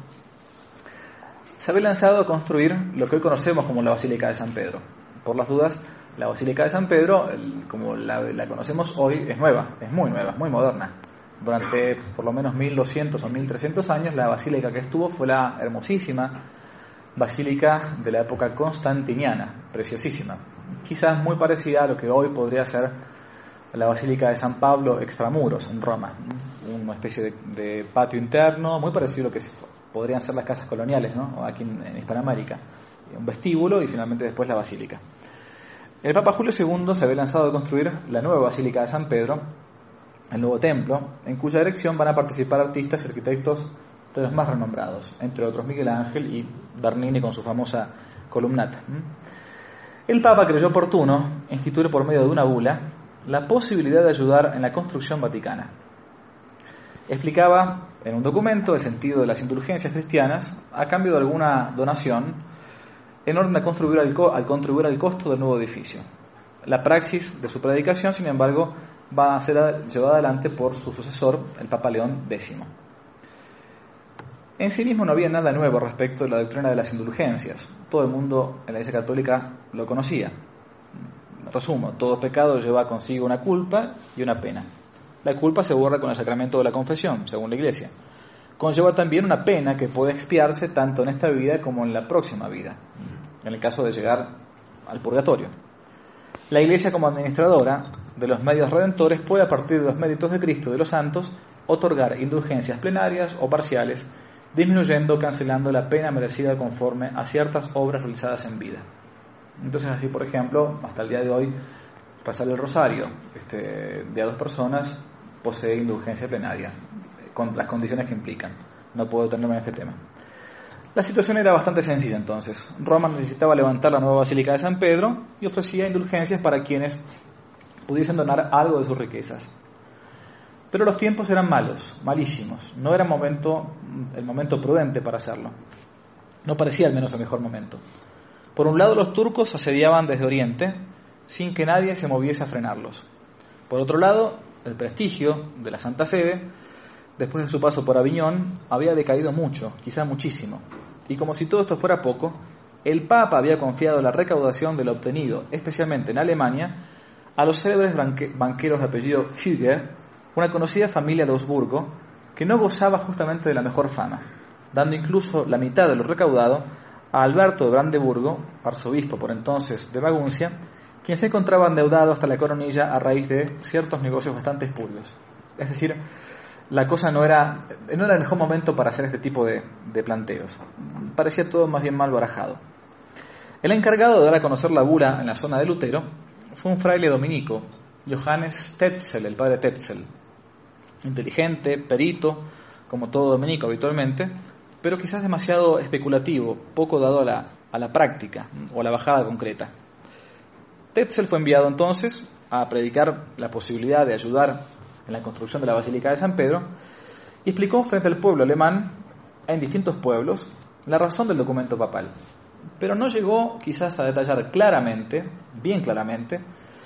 se había lanzado a construir lo que hoy conocemos como la Basílica de San Pedro. Por las dudas, la Basílica de San Pedro, como la, la conocemos hoy, es nueva, es muy nueva, muy moderna. Durante por lo menos mil doscientos o mil trescientos años, la basílica que estuvo fue la hermosísima basílica de la época constantiniana, preciosísima. Quizás muy parecida a lo que hoy podría ser la Basílica de San Pablo extramuros en Roma, una especie de, de patio interno, muy parecido a lo que podrían ser las casas coloniales, ¿no? Aquí en, en Hispanoamérica, un vestíbulo y finalmente después la basílica. El Papa Julio segundo se había lanzado a construir la nueva Basílica de San Pedro, el nuevo templo, en cuya erección van a participar artistas y arquitectos de los más renombrados, entre otros Miguel Ángel y Bernini con su famosa columnata. El Papa creyó oportuno instituir por medio de una bula la posibilidad de ayudar en la construcción vaticana. Explicaba en un documento el sentido de las indulgencias cristianas a cambio de alguna donación en orden a contribuir al, co- al contribuir al costo del nuevo edificio. La praxis de su predicación, sin embargo, va a ser a- llevada adelante por su sucesor, el Papa León décimo. En sí mismo no había nada nuevo respecto de la doctrina de las indulgencias. Todo el mundo en la Iglesia Católica lo conocía. Resumo, todo pecado lleva consigo una culpa y una pena. La culpa se borra con el sacramento de la confesión, según la Iglesia. Conlleva también una pena que puede expiarse tanto en esta vida como en la próxima vida, en el caso de llegar al purgatorio. La Iglesia, como administradora de los medios redentores, puede, a partir de los méritos de Cristo y de los santos, otorgar indulgencias plenarias o parciales, disminuyendo o cancelando la pena merecida conforme a ciertas obras realizadas en vida. Entonces así, por ejemplo, hasta el día de hoy, rezar el rosario este, de a dos personas posee indulgencia plenaria, con las condiciones que implican. No puedo detenerme en este tema. La situación era bastante sencilla entonces. Roma necesitaba levantar la nueva Basílica de San Pedro y ofrecía indulgencias para quienes pudiesen donar algo de sus riquezas. Pero los tiempos eran malos, malísimos. No era momento, el momento prudente para hacerlo. No parecía al menos el mejor momento. Por un lado, los turcos asediaban desde Oriente sin que nadie se moviese a frenarlos. Por otro lado, el prestigio de la Santa Sede, después de su paso por Aviñón, había decaído mucho, quizá muchísimo. Y como si todo esto fuera poco, el Papa había confiado la recaudación de lo obtenido, especialmente en Alemania, a los célebres banque- banqueros de apellido Fugger, una conocida familia de Augsburgo, que no gozaba justamente de la mejor fama, dando incluso la mitad de lo recaudado a Alberto de Brandeburgo, arzobispo por entonces de Maguncia, quien se encontraba endeudado hasta la coronilla a raíz de ciertos negocios bastante espurios. Es decir, la cosa no era, no era el mejor momento para hacer este tipo de, de planteos. Parecía todo más bien mal barajado. El encargado de dar a conocer la bula en la zona de Lutero fue un fraile dominico, Johannes Tetzel, el padre Tetzel. Inteligente, perito, como todo dominico habitualmente, pero quizás demasiado especulativo, poco dado a la, a la práctica o a la bajada concreta. Tetzel fue enviado entonces a predicar la posibilidad de ayudar en la construcción de la Basílica de San Pedro y explicó frente al pueblo alemán, en distintos pueblos, la razón del documento papal. Pero no llegó quizás a detallar claramente, bien claramente,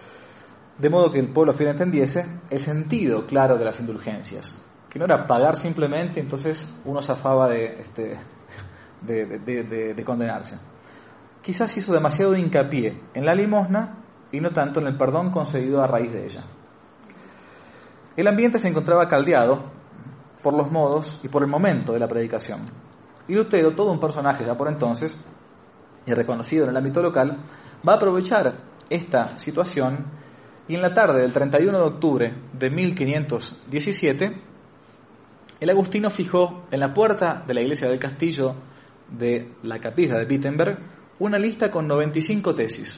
de modo que el pueblo fiel entendiese el sentido claro de las indulgencias, que no era pagar simplemente, entonces uno zafaba de, este, de, de, de, de condenarse. Quizás hizo demasiado hincapié en la limosna y no tanto en el perdón concedido a raíz de ella. El ambiente se encontraba caldeado por los modos y por el momento de la predicación. Y Lutero, todo un personaje ya por entonces, y reconocido en el ámbito local, va a aprovechar esta situación y en la tarde del treinta y uno de octubre de mil quinientos diecisiete, el agustino fijó en la puerta de la iglesia del castillo de la capilla de Wittenberg una lista con noventa y cinco tesis,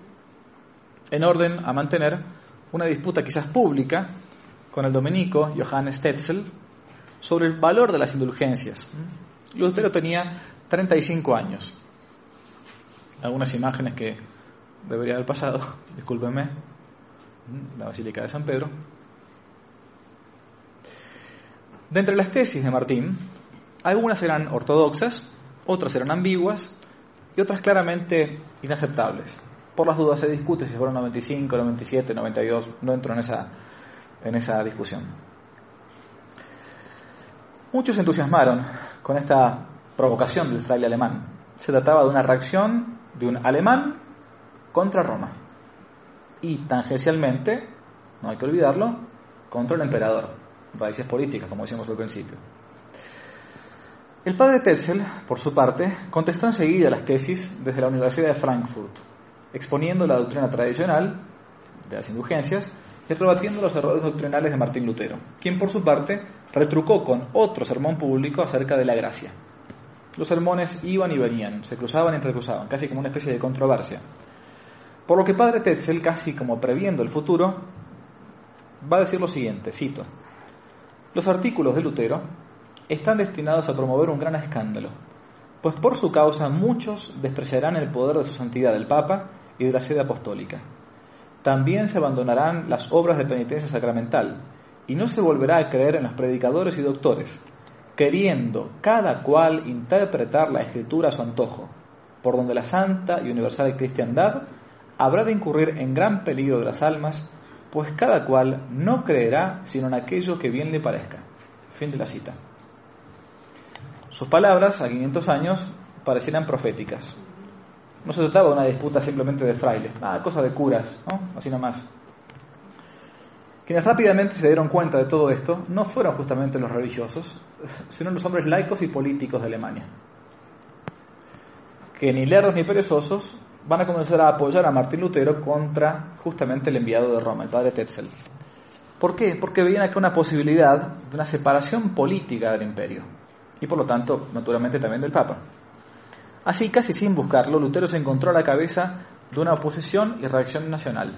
en orden a mantener una disputa quizás pública con el dominico Johannes Tetzel sobre el valor de las indulgencias. Lutero tenía treinta y cinco años. Algunas imágenes que debería haber pasado, discúlpenme. La Basílica de San Pedro. De entre las tesis de Martín, algunas eran ortodoxas, otras eran ambiguas y otras claramente inaceptables. Por las dudas se discute si fueron noventa y cinco, noventa y siete, noventa y dos, no entro en esa, en esa discusión. Muchos se entusiasmaron con esta provocación del fraile alemán. Se trataba de una reacción de un alemán contra Roma. Y tangencialmente, no hay que olvidarlo, contra el emperador. Raíces políticas, como decíamos al principio. El padre Tetzel, por su parte, contestó enseguida las tesis desde la Universidad de Frankfurt, exponiendo la doctrina tradicional de las indulgencias y rebatiendo los errores doctrinales de Martín Lutero, quien por su parte retrucó con otro sermón público acerca de la gracia. Los sermones iban y venían, se cruzaban y entrecruzaban, casi como una especie de controversia. Por lo que padre Tetzel, casi como previendo el futuro, va a decir lo siguiente, cito: los artículos de Lutero están destinados a promover un gran escándalo, pues por su causa muchos despreciarán el poder de su santidad el Papa y de la sede apostólica. También se abandonarán las obras de penitencia sacramental y no se volverá a creer en los predicadores y doctores, queriendo cada cual interpretar la Escritura a su antojo, por donde la santa y universal cristiandad habrá de incurrir en gran peligro de las almas, pues cada cual no creerá sino en aquello que bien le parezca. Fin de la cita. Sus palabras, a quinientos años, parecieran proféticas. No se trataba de una disputa simplemente de frailes, nada, cosa de curas, ¿no? Así nomás. Quienes rápidamente se dieron cuenta de todo esto no fueron justamente los religiosos, sino los hombres laicos y políticos de Alemania, que ni lerdos ni perezosos van a comenzar a apoyar a Martín Lutero contra justamente el enviado de Roma, el padre Tetzel. ¿Por qué? Porque veían acá una posibilidad de una separación política del imperio y por lo tanto, naturalmente, también del Papa. Así, casi sin buscarlo, Lutero se encontró a la cabeza de una oposición y reacción nacional.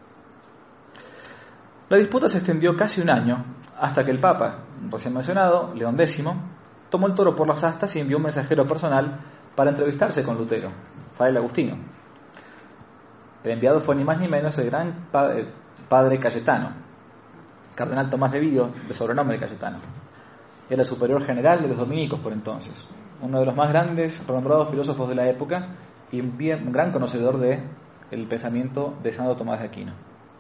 La disputa se extendió casi un año, hasta que el Papa, recién mencionado, León décimo, tomó el toro por las astas y envió un mensajero personal para entrevistarse con Lutero, Fray Agustino. El enviado fue ni más ni menos el gran padre, padre Cayetano, cardenal Tomás de Vidio, de sobrenombre Cayetano. Era el superior general de los dominicos por entonces, uno de los más grandes, renombrados filósofos de la época y un, bien, un gran conocedor del pensamiento de Santo Tomás de Aquino.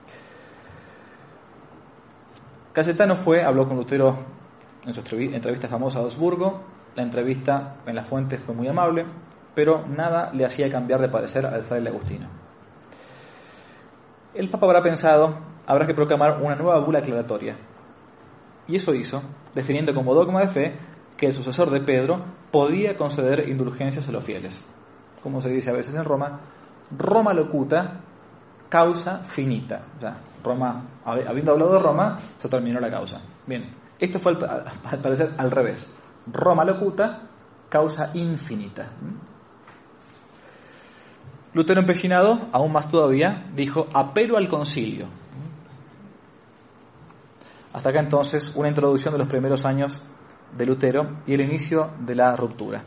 Cayetano fue, habló con Lutero en su entrevista famosa a Augsburgo. La entrevista en las fuentes fue muy amable, pero nada le hacía cambiar de parecer al fraile Agustino. El Papa habrá pensado, habrá que proclamar una nueva bula aclaratoria. Y eso hizo, definiendo como dogma de fe que el sucesor de Pedro podía conceder indulgencias a los fieles. Como se dice a veces en Roma, Roma locuta, causa finita. O sea, Roma, habiendo hablado de Roma, se terminó la causa. Bien, esto fue al, al parecer al revés. Roma locuta, causa infinita. Lutero, empecinado, aún más todavía, dijo: apelo al concilio. Hasta acá entonces una introducción de los primeros años de Lutero y el inicio de la ruptura.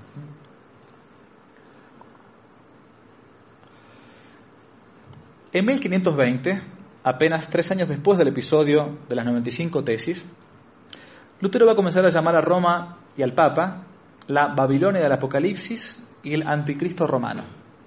En mil quinientos veinte, apenas tres años después del episodio de las noventa y cinco tesis, Lutero va a comenzar a llamar a Roma y al Papa la Babilonia del Apocalipsis y el Anticristo romano.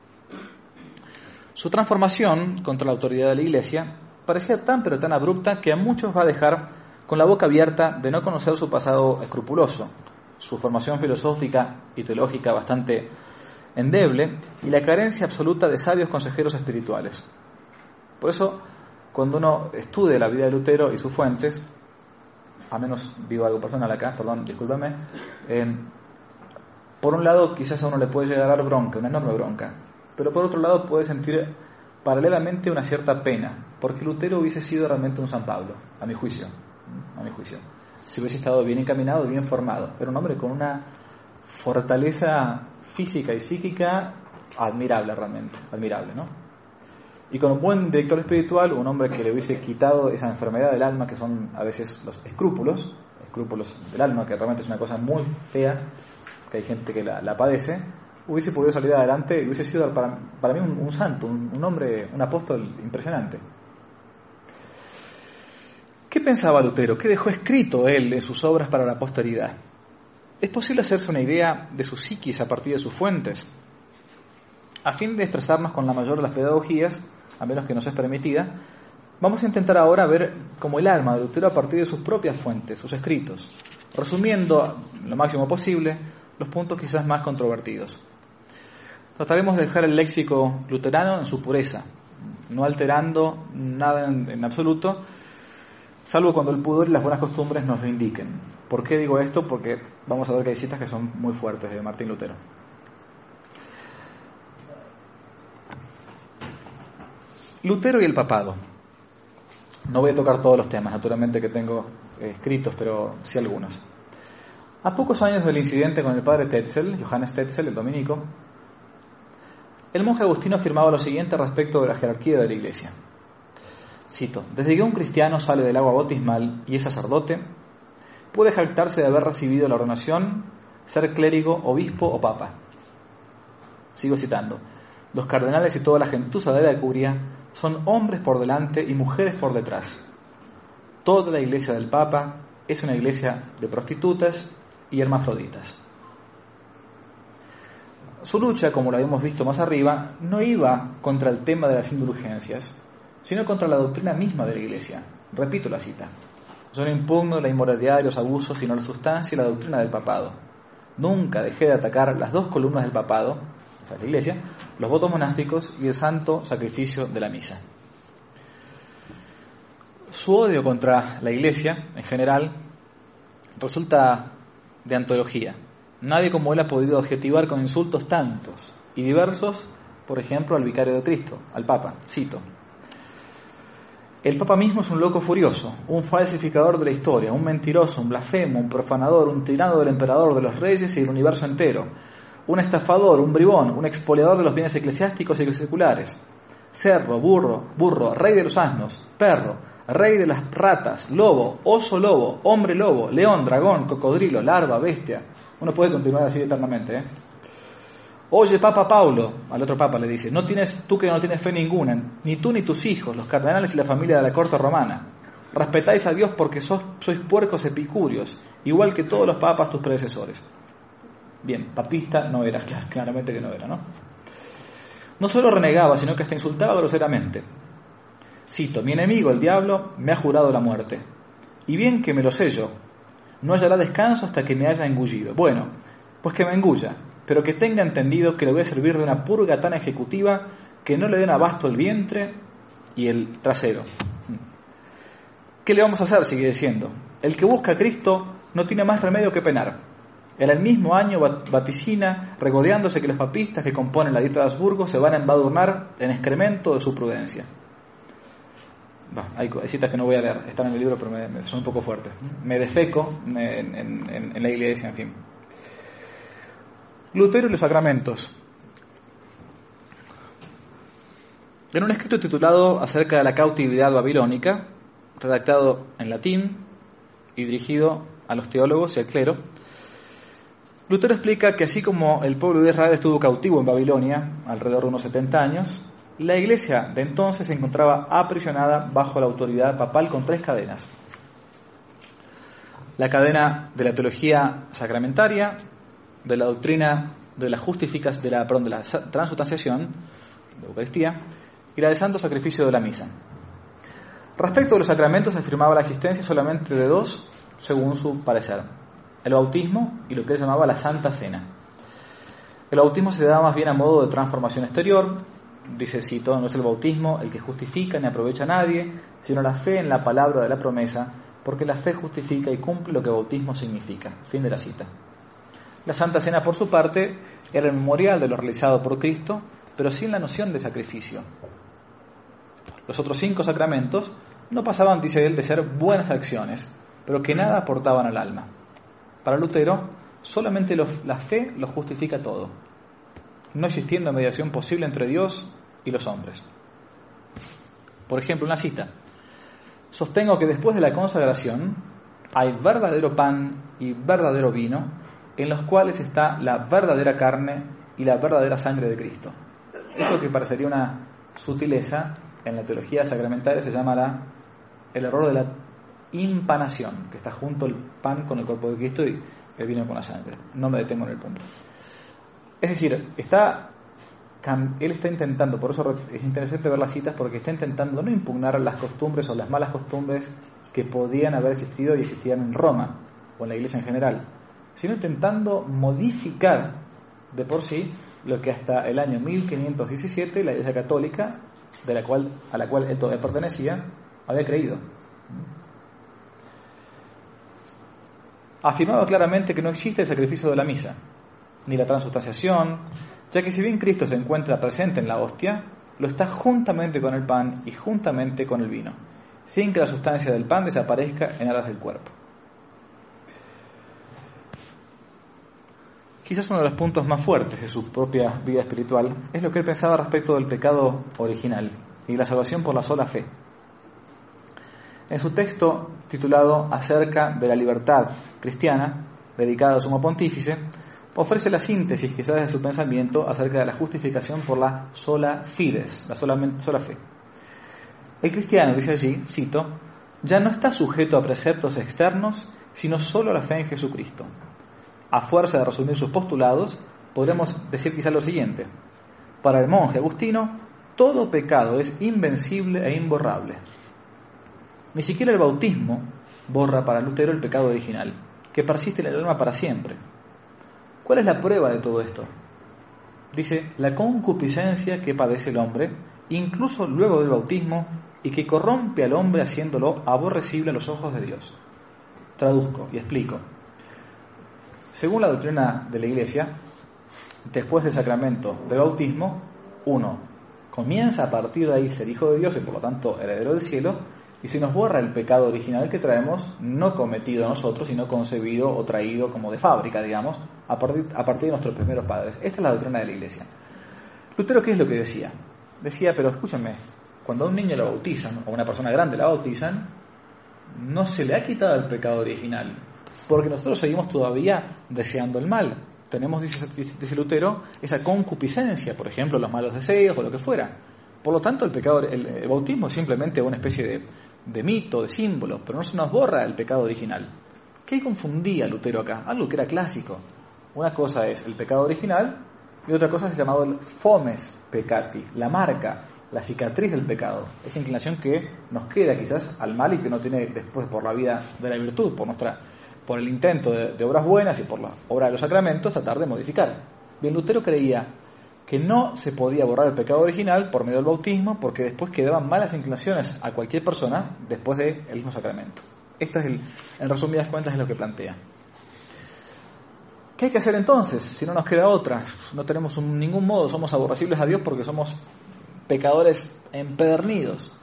Su transformación contra la autoridad de la Iglesia parecía tan pero tan abrupta que a muchos va a dejar con la boca abierta de no conocer su pasado escrupuloso, su formación filosófica y teológica bastante endeble y la carencia absoluta de sabios consejeros espirituales. Por eso, cuando uno estudia la vida de Lutero y sus fuentes, a menos digo algo personal acá, perdón, discúlpame, eh, por un lado quizás a uno le puede llegar a dar bronca, una enorme bronca, pero por otro lado puede sentir paralelamente una cierta pena, porque Lutero hubiese sido realmente un San Pablo, a mi juicio, a mi juicio, si hubiese estado bien encaminado y bien formado. Era un hombre con una fortaleza física y psíquica admirable realmente, admirable, ¿no? Y con un buen director espiritual, un hombre que le hubiese quitado esa enfermedad del alma que son a veces los escrúpulos, escrúpulos del alma, que realmente es una cosa muy fea, que hay gente que la, la padece, hubiese podido salir adelante y hubiese sido para, para mí un, un santo, un, un hombre, un apóstol impresionante. ¿Qué pensaba Lutero? ¿Qué dejó escrito él en sus obras para la posteridad? Es posible hacerse una idea de su psiquis a partir de sus fuentes. A fin de estresarnos con la mayor de las pedagogías, a menos que nos es permitida, vamos a intentar ahora ver como el alma de Lutero a partir de sus propias fuentes, sus escritos, resumiendo lo máximo posible los puntos quizás más controvertidos. Trataremos de dejar el léxico luterano en su pureza, no alterando nada en, en absoluto, salvo cuando el pudor y las buenas costumbres nos lo indiquen. ¿Por qué digo esto? Porque vamos a ver que hay citas que son muy fuertes de Martín Lutero. Lutero y el papado. No voy a tocar todos los temas, naturalmente, que tengo eh, escritos, pero sí algunos. A pocos años del incidente con el padre Tetzel, Johannes Tetzel, el dominico, el monje agustino afirmaba lo siguiente respecto de la jerarquía de la Iglesia. Cito: desde que un cristiano sale del agua bautismal y es sacerdote, puede jactarse de haber recibido la ordenación, ser clérigo, obispo o papa. Sigo citando: los cardenales y toda la gentuza de la curia son hombres por delante y mujeres por detrás. Toda la iglesia del Papa es una iglesia de prostitutas y hermafroditas. Su lucha, como lo habíamos visto más arriba, no iba contra el tema de las indulgencias, sino contra la doctrina misma de la iglesia. Repito la cita: yo no impugno la inmoralidad y los abusos, sino la sustancia y la doctrina del papado. Nunca dejé de atacar las dos columnas del papado, o sea, la iglesia, los votos monásticos y el santo sacrificio de la misa. Su odio contra la iglesia, en general, resulta de antología. Nadie como él ha podido adjetivar con insultos tantos y diversos, por ejemplo, al vicario de Cristo, al Papa. Cito: el Papa mismo es un loco furioso, un falsificador de la historia, un mentiroso, un blasfemo, un profanador, un tirano del emperador, de los reyes y del universo entero, un estafador, un bribón, un expoliador de los bienes eclesiásticos y seculares. cerro, burro, burro, rey de los asnos, perro, rey de las ratas, lobo, oso lobo, hombre lobo, león, dragón, cocodrilo, larva, bestia. Uno puede continuar así eternamente, ¿eh? Oye, Papa Paulo, al otro Papa le dice, no tienes, tú que no tienes fe ninguna, ni tú ni tus hijos, los cardenales y la familia de la corte romana, respetáis a Dios porque sos, sois puercos epicúreos, igual que todos los papas tus predecesores. Bien, papista no era, claramente que no era, ¿no? No solo renegaba, sino que hasta insultaba groseramente. Cito, mi enemigo, el diablo, me ha jurado la muerte. Y bien que me lo sé yo, no hallará descanso hasta que me haya engullido. Bueno, pues que me engulla, pero que tenga entendido que le voy a servir de una purga tan ejecutiva que no le den abasto el vientre y el trasero. ¿Qué le vamos a hacer? Sigue diciendo. El que busca a Cristo no tiene más remedio que penar. En el mismo año vaticina, regodeándose que los papistas que componen la dieta de Habsburgo se van a embadurnar en excremento de su prudencia. Bah, hay citas que no voy a leer, están en el libro, pero me, me son un poco fuertes. Me defeco en, en, en, en la iglesia, en fin. Lutero y los sacramentos. En un escrito titulado Acerca de la cautividad babilónica, redactado en latín y dirigido a los teólogos y al clero, Lutero explica que así como el pueblo de Israel estuvo cautivo en Babilonia alrededor de unos setenta años, la iglesia de entonces se encontraba aprisionada bajo la autoridad papal con tres cadenas. La cadena de la teología sacramentaria, de la doctrina de la justificación, de la, perdón, de la transubstanciación, de Eucaristía, y la del santo sacrificio de la misa. Respecto a los sacramentos, se afirmaba la existencia solamente de dos, según su parecer: el bautismo y lo que él llamaba la Santa Cena. El bautismo se daba más bien a modo de transformación exterior. Dice, cito, no es el bautismo el que justifica ni aprovecha a nadie, sino la fe en la palabra de la promesa, porque la fe justifica y cumple lo que el bautismo significa. Fin de la cita. La Santa Cena, por su parte, era el memorial de lo realizado por Cristo, pero sin la noción de sacrificio. Los otros cinco sacramentos no pasaban, dice él, de ser buenas acciones, pero que nada aportaban al alma. Para Lutero, solamente lo, la fe lo justifica todo, no existiendo mediación posible entre Dios y los hombres. Por ejemplo, una cita. Sostengo que después de la consagración hay verdadero pan y verdadero vino, en los cuales está la verdadera carne y la verdadera sangre de Cristo. Esto que parecería una sutileza, en la teología sacramentaria se llama la, el error de la impanación, que está junto el pan con el cuerpo de Cristo y el vino con la sangre. No me detengo en el punto. Es decir, está, él está intentando, por eso es interesante ver las citas, porque está intentando no impugnar las costumbres o las malas costumbres que podían haber existido y existían en Roma o en la Iglesia en general, sino intentando modificar de por sí lo que hasta el año mil quinientos diecisiete la Iglesia Católica, de la cual, a la cual él todavía pertenecía, había creído. Afirmaba claramente que no existe el sacrificio de la misa, ni la transubstanciación, ya que si bien Cristo se encuentra presente en la hostia, lo está juntamente con el pan y juntamente con el vino, sin que la sustancia del pan desaparezca en aras del cuerpo. Quizás uno de los puntos más fuertes de su propia vida espiritual es lo que él pensaba respecto del pecado original y la salvación por la sola fe. En su texto titulado Acerca de la libertad cristiana, dedicado al Sumo Pontífice, ofrece la síntesis quizás de su pensamiento acerca de la justificación por la sola fides, la sola, sola fe. El cristiano, dice allí, cito, ya no está sujeto a preceptos externos, sino solo a la fe en Jesucristo. A fuerza de resumir sus postulados, podremos decir quizás lo siguiente: para el monje agustino, todo pecado es invencible e imborrable. Ni siquiera el bautismo borra para Lutero el pecado original, que persiste en el alma para siempre. ¿Cuál es la prueba de todo esto? Dice, la concupiscencia que padece el hombre, incluso luego del bautismo, y que corrompe al hombre haciéndolo aborrecible a los ojos de Dios. Traduzco y explico. Según la doctrina de la Iglesia, después del sacramento del bautismo, uno comienza a partir de ahí ser hijo de Dios y por lo tanto heredero del cielo, y se nos borra el pecado original que traemos, no cometido nosotros, sino concebido o traído como de fábrica, digamos, a partir, a partir de nuestros primeros padres. Esta es la doctrina de la Iglesia. Lutero, ¿qué es lo que decía? decía, pero escúchenme, cuando a un niño lo bautizan, o a una persona grande la bautizan, no se le ha quitado el pecado original, porque nosotros seguimos todavía deseando el mal. Tenemos, dice, dice Lutero, esa concupiscencia, por ejemplo, los malos deseos o lo que fuera. Por lo tanto, el pecado, el, el bautismo es simplemente una especie de, de mito, de símbolo, pero no se nos borra el pecado original. ¿Qué confundía Lutero acá? Algo que era clásico. Una cosa es el pecado original y otra cosa es llamado el fomes peccati, la marca, la cicatriz del pecado. Esa inclinación que nos queda quizás al mal y que no tiene después por la vida de la virtud, por nuestra, por el intento de, de obras buenas y por la obra de los sacramentos, tratar de modificar. Bien, Lutero creía que no se podía borrar el pecado original por medio del bautismo, porque después quedaban malas inclinaciones a cualquier persona después del mismo sacramento. Esta es, el, en resumidas cuentas, es lo que plantea. ¿Qué hay que hacer entonces? Si no nos queda otra, no tenemos un, ningún modo, somos aborrecibles a Dios porque somos pecadores empedernidos.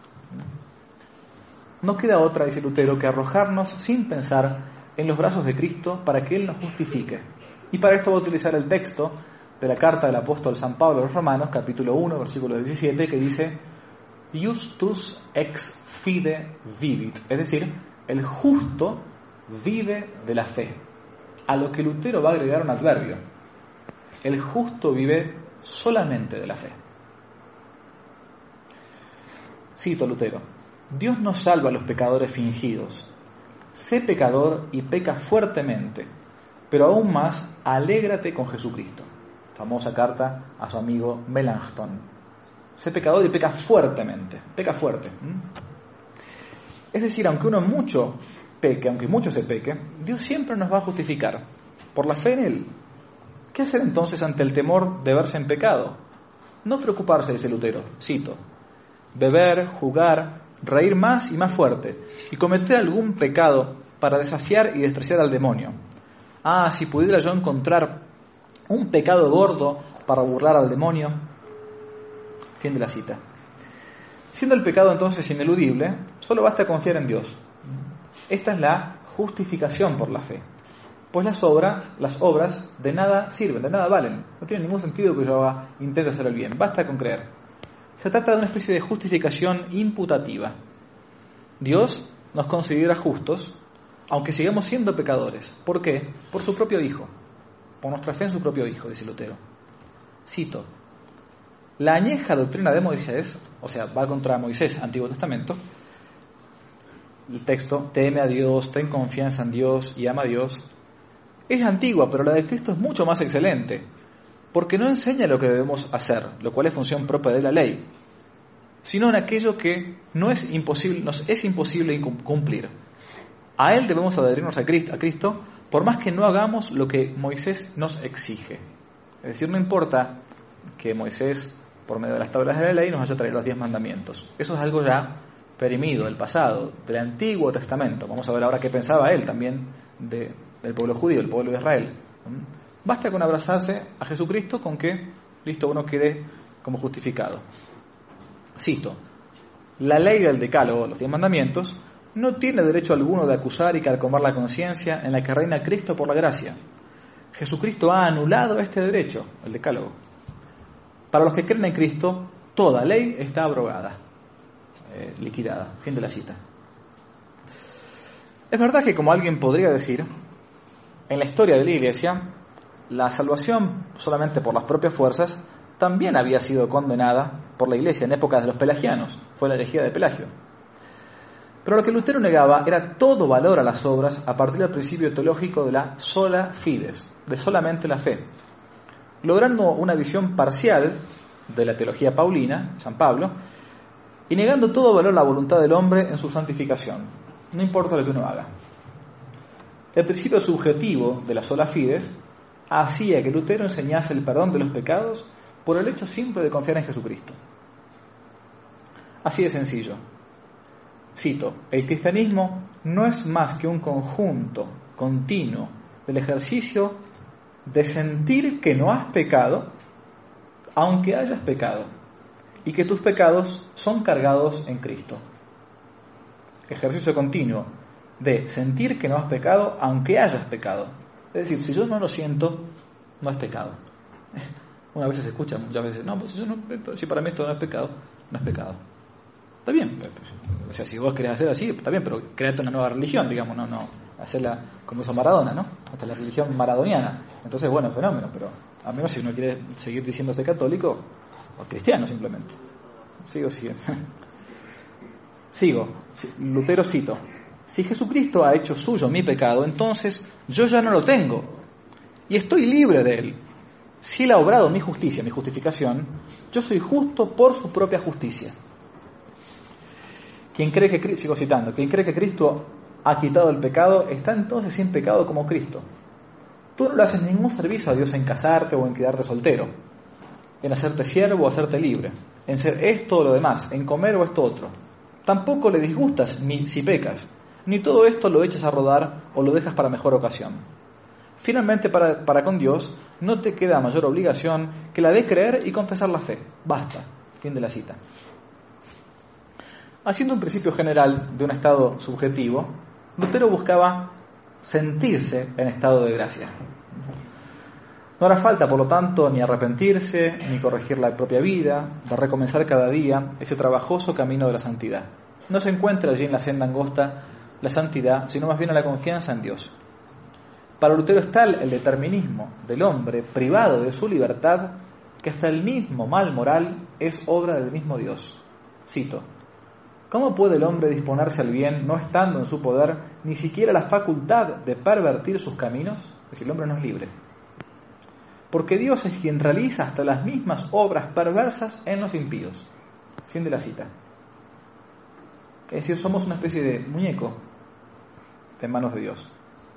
No queda otra, dice Lutero, que arrojarnos sin pensar en los brazos de Cristo para que Él nos justifique. Y para esto va a utilizar el texto de la carta del apóstol San Pablo a los Romanos, capítulo uno, versículo diecisiete, que dice: Justus ex fide vivit, es decir, el justo vive de la fe. A lo que Lutero va a agregar un adverbio: el justo vive solamente de la fe. Cito a Lutero: Dios no salva a los pecadores fingidos. Sé pecador y peca fuertemente, pero aún más, alégrate con Jesucristo. Famosa carta a su amigo Melanchthon. Sé pecador y peca fuertemente, peca fuerte. ¿Mm? Es decir, aunque uno mucho peque, aunque mucho se peque, Dios siempre nos va a justificar por la fe en Él. ¿Qué hacer entonces ante el temor de verse en pecado? No preocuparse, dice Lutero, cito: beber, jugar, reír más y más fuerte, y cometer algún pecado para desafiar y despreciar al demonio. Ah, si pudiera yo encontrar un pecado gordo para burlar al demonio. Fin de la cita. Siendo el pecado entonces ineludible, solo basta confiar en Dios. Esta es la justificación por la fe. Pues las obras, las obras de nada sirven, de nada valen. No tiene ningún sentido que yo haga, intente hacer el bien. Basta con creer. Se trata de una especie de justificación imputativa. Dios nos considera justos, aunque sigamos siendo pecadores. ¿Por qué? Por su propio Hijo. Por nuestra fe en su propio Hijo, dice Lutero. Cito: la añeja doctrina de Moisés, o sea, va contra Moisés, Antiguo Testamento, el texto, teme a Dios, ten confianza en Dios y ama a Dios, es antigua, pero la de Cristo es mucho más excelente, porque no enseña lo que debemos hacer, lo cual es función propia de la ley, sino en aquello que no es imposible, nos es imposible cumplir. A Él debemos adherirnos a Cristo, a Cristo, por más que no hagamos lo que Moisés nos exige. Es decir, no importa que Moisés, por medio de las tablas de la ley, nos haya traído los diez mandamientos. Eso es algo ya perimido, del pasado, del Antiguo Testamento. Vamos a ver ahora qué pensaba él también de, del pueblo judío, el pueblo de Israel. Basta con abrazarse a Jesucristo con que, listo, uno quede como justificado. Cito: la ley del decálogo, los diez mandamientos, no tiene derecho alguno de acusar y carcomar la conciencia en la que reina Cristo por la gracia. Jesucristo ha anulado este derecho, el decálogo. Para los que creen en Cristo, toda ley está abrogada, eh, liquidada. Fin de la cita. Es verdad que, como alguien podría decir, en la historia de la Iglesia, la salvación solamente por las propias fuerzas también había sido condenada por la Iglesia en épocas de los pelagianos. Fue la herejía de Pelagio. Pero lo que Lutero negaba era todo valor a las obras a partir del principio teológico de la sola fides, de solamente la fe, logrando una visión parcial de la teología paulina, San Pablo, y negando todo valor a la voluntad del hombre en su santificación, no importa lo que uno haga. El principio subjetivo de la sola fides hacía que Lutero enseñase el perdón de los pecados por el hecho simple de confiar en Jesucristo. Así de sencillo. Cito: el cristianismo no es más que un conjunto continuo del ejercicio de sentir que no has pecado, aunque hayas pecado, y que tus pecados son cargados en Cristo. Ejercicio continuo de sentir que no has pecado, aunque hayas pecado. Es decir, si yo no lo siento, no es pecado. Una vez se escucha, muchas veces, no, pues eso no, si para mí esto no es pecado, no es pecado. Está bien, o sea, si vos querés hacer así, está bien, pero créate una nueva religión, digamos, no, no, hacerla como hizo Maradona, ¿no? Hasta la religión maradoniana. Entonces, bueno, fenómeno, pero a menos si uno quiere seguir diciéndose católico o cristiano simplemente. Sigo siguiendo. Sigo. Lutero cito: si Jesucristo ha hecho suyo mi pecado, entonces yo ya no lo tengo y estoy libre de él. Si él ha obrado mi justicia, mi justificación, yo soy justo por su propia justicia. Quien cree que, sigo citando, quien cree que Cristo ha quitado el pecado, está entonces sin pecado como Cristo. Tú no le haces ningún servicio a Dios en casarte o en quedarte soltero, en hacerte siervo o hacerte libre, en ser esto o lo demás, en comer o esto otro. Tampoco le disgustas ni si pecas, ni todo esto lo echas a rodar o lo dejas para mejor ocasión. Finalmente, para, para con Dios no te queda mayor obligación que la de creer y confesar la fe. Basta. Fin de la cita. Haciendo un principio general de un estado subjetivo, Lutero buscaba sentirse en estado de gracia. No hará falta, por lo tanto, ni arrepentirse, ni corregir la propia vida, de recomenzar cada día ese trabajoso camino de la santidad. No se encuentra allí en la senda angosta la santidad, sino más bien la confianza en Dios. Para Lutero es tal el determinismo del hombre privado de su libertad que hasta el mismo mal moral es obra del mismo Dios. Cito: ¿cómo puede el hombre disponerse al bien no estando en su poder ni siquiera la facultad de pervertir sus caminos? Es decir, el hombre no es libre. Porque Dios es quien realiza hasta las mismas obras perversas en los impíos. Fin de la cita. Es decir, somos una especie de muñeco en manos de Dios.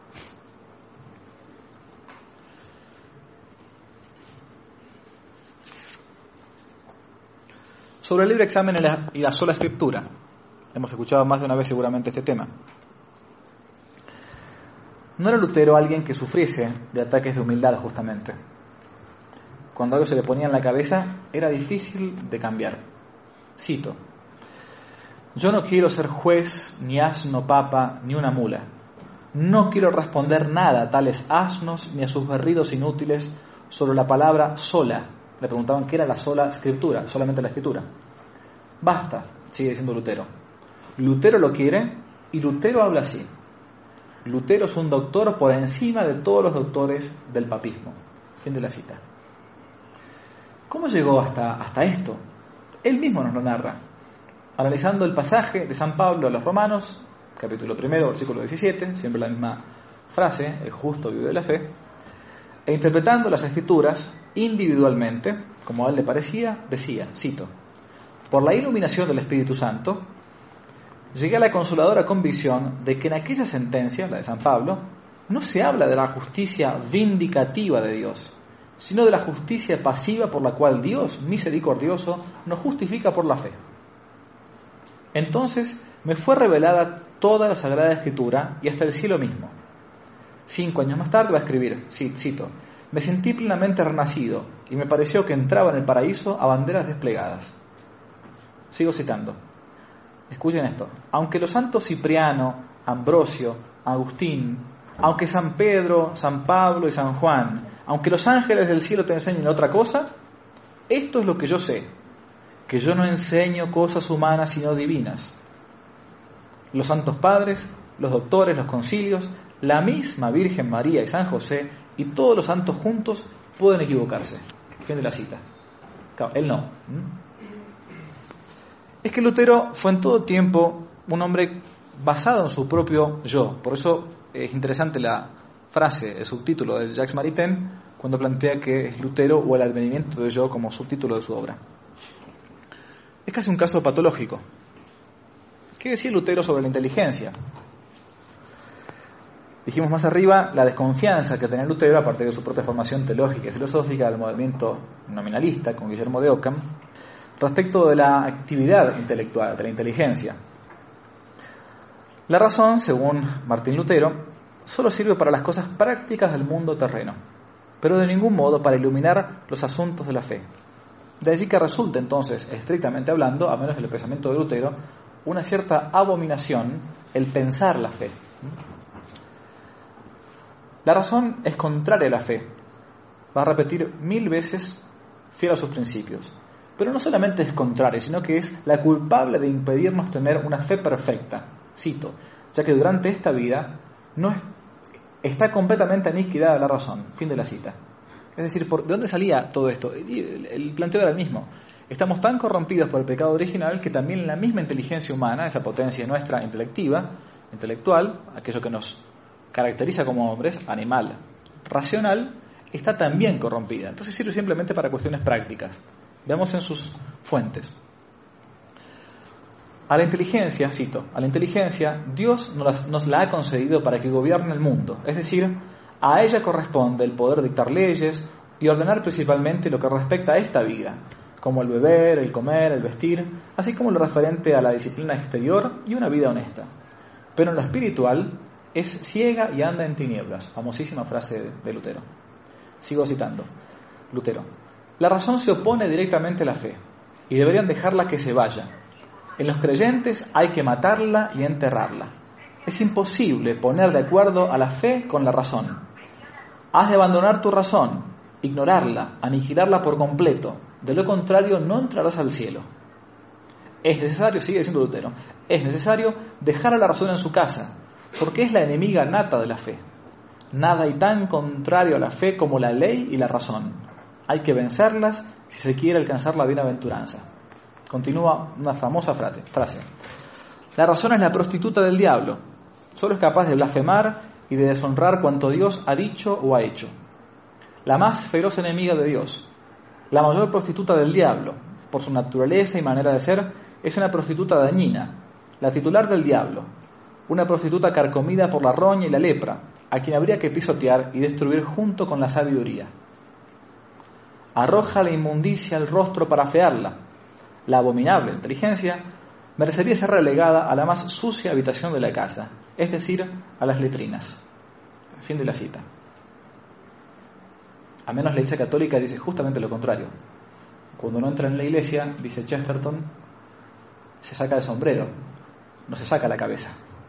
Sobre el libre examen y la, y la sola escritura. Hemos escuchado más de una vez seguramente este tema. No era Lutero alguien que sufriese de ataques de humildad justamente. Cuando algo se le ponía en la cabeza, era difícil de cambiar. Cito: yo no quiero ser juez, ni asno, papa, ni una mula. No quiero responder nada a tales asnos, ni a sus berridos inútiles sobre la palabra sola. Le preguntaban qué era la sola escritura, solamente la escritura. Basta, sigue diciendo Lutero. Lutero lo quiere y Lutero habla así. Lutero es un doctor por encima de todos los doctores del papismo. Fin de la cita. ¿Cómo llegó hasta, hasta esto? Él mismo nos lo narra. Analizando el pasaje de San Pablo a los Romanos, capítulo primero, versículo diecisiete, siempre la misma frase, el justo vive de la fe, e interpretando las escrituras individualmente, como a él le parecía, decía, cito: por la iluminación del Espíritu Santo, llegué a la consoladora convicción de que en aquella sentencia, la de San Pablo, no se habla de la justicia vindicativa de Dios, sino de la justicia pasiva por la cual Dios, misericordioso, nos justifica por la fe. Entonces me fue revelada toda la Sagrada Escritura y hasta el cielo mismo. Cinco años más tarde va a escribir, cito: me sentí plenamente renacido y me pareció que entraba en el paraíso a banderas desplegadas. Sigo citando. Escuchen esto. Aunque los santos Cipriano, Ambrosio, Agustín, aunque San Pedro, San Pablo y San Juan, aunque los ángeles del cielo te enseñen otra cosa, esto es lo que yo sé, que yo no enseño cosas humanas sino divinas. Los santos padres, los doctores, los concilios, la misma Virgen María y San José y todos los santos juntos pueden equivocarse. Fin de la cita. Claro, él no. Es que Lutero fue en todo tiempo un hombre basado en su propio yo. Por eso es interesante la frase, el subtítulo de Jacques Maritain, cuando plantea que es Lutero o el advenimiento de yo como subtítulo de su obra. Es casi un caso patológico. ¿Qué decía Lutero sobre la inteligencia? Dijimos más arriba la desconfianza que tenía Lutero, a partir de su propia formación teológica y filosófica del movimiento nominalista con Guillermo de Ockham, respecto de la actividad intelectual, de la inteligencia. La razón, según Martín Lutero, solo sirve para las cosas prácticas del mundo terreno, pero de ningún modo para iluminar los asuntos de la fe. De allí que resulta entonces, estrictamente hablando, a menos del pensamiento de Lutero, una cierta abominación el pensar la fe. La razón es contraria a la fe. Va a repetir mil veces fiel a sus principios. Pero no solamente es contraria, sino que es la culpable de impedirnos tener una fe perfecta. Cito, ya que durante esta vida no es, está completamente aniquilada la razón. Fin de la cita. Es decir, ¿por, ¿de dónde salía todo esto? El, el planteo era el mismo. Estamos tan corrompidos por el pecado original que también la misma inteligencia humana, esa potencia nuestra intelectiva, intelectual, aquello que nos caracteriza como hombres, animal, racional, está también corrompida. Entonces sirve simplemente para cuestiones prácticas. Veamos en sus fuentes. A la inteligencia, cito, a la inteligencia Dios nos la, nos la ha concedido para que gobierne el mundo. Es decir, a ella corresponde el poder dictar leyes y ordenar principalmente lo que respecta a esta vida, como el beber, el comer, el vestir, así como lo referente a la disciplina exterior y una vida honesta. Pero en lo espiritual es ciega y anda en tinieblas. Famosísima frase de Lutero. Sigo citando. Lutero. La razón se opone directamente a la fe y deberían dejarla que se vaya. En los creyentes hay que matarla y enterrarla. Es imposible poner de acuerdo a la fe con la razón. Has de abandonar tu razón, ignorarla, aniquilarla por completo. De lo contrario no entrarás al cielo. Es necesario, sigue diciendo Lutero, es necesario dejar a la razón en su casa, porque es la enemiga nata de la fe. Nada hay tan contrario a la fe como la ley y la razón. Hay que vencerlas si se quiere alcanzar la bienaventuranza. Continúa una famosa frase. La razón es la prostituta del diablo. Solo es capaz de blasfemar y de deshonrar cuanto Dios ha dicho o ha hecho. La más feroz enemiga de Dios, la mayor prostituta del diablo, por su naturaleza y manera de ser, es una prostituta dañina, la titular del diablo, una prostituta carcomida por la roña y la lepra, a quien habría que pisotear y destruir junto con la sabiduría. Arroja la inmundicia al rostro para afearla. La abominable inteligencia merecería ser relegada a la más sucia habitación de la casa, es decir, a las letrinas. Fin de la cita. A menos la Iglesia Católica dice justamente lo contrario. Cuando uno entra en la iglesia, dice Chesterton, se saca el sombrero, no se saca la cabeza.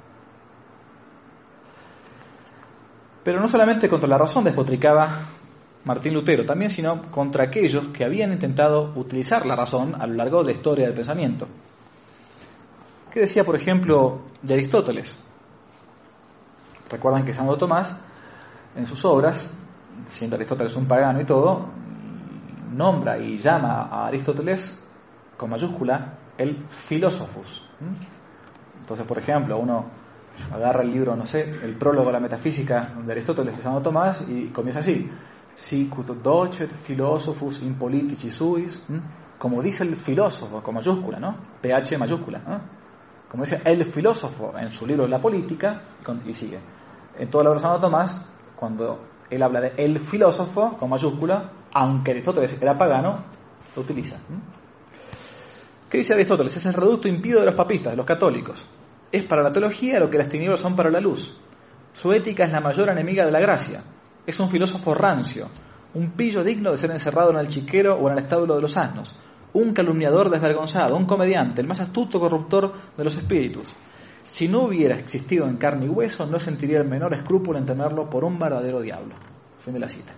Pero no solamente contra la razón despotricaba Martín Lutero, también sino contra aquellos que habían intentado utilizar la razón a lo largo de la historia del pensamiento. ¿Qué decía, por ejemplo, de Aristóteles? Recuerdan que Santo Tomás, en sus obras, siendo Aristóteles un pagano y todo, nombra y llama a Aristóteles con mayúscula el Philosophus. Entonces, por ejemplo, uno agarra el libro, no sé, el prólogo a la metafísica de Aristóteles de Santo Tomás y comienza así: Sicut docet philosophus in politici suis, como dice el filósofo con mayúscula, ¿no? P H mayúscula, ¿no? Como dice el filósofo en su libro La Política, y sigue. En toda la obra de Santo Tomás, cuando él habla de el filósofo con mayúscula, aunque Aristóteles era pagano, lo utiliza. ¿Qué dice Aristóteles? Es el reducto impío de los papistas, de los católicos. Es para la teología lo que las tinieblas son para la luz. Su ética es la mayor enemiga de la gracia. Es un filósofo rancio, un pillo digno de ser encerrado en el chiquero o en el establo de los asnos, un calumniador desvergonzado, un comediante, el más astuto corruptor de los espíritus. Si no hubiera existido en carne y hueso, no sentiría el menor escrúpulo en tenerlo por un verdadero diablo. Fin de la cita.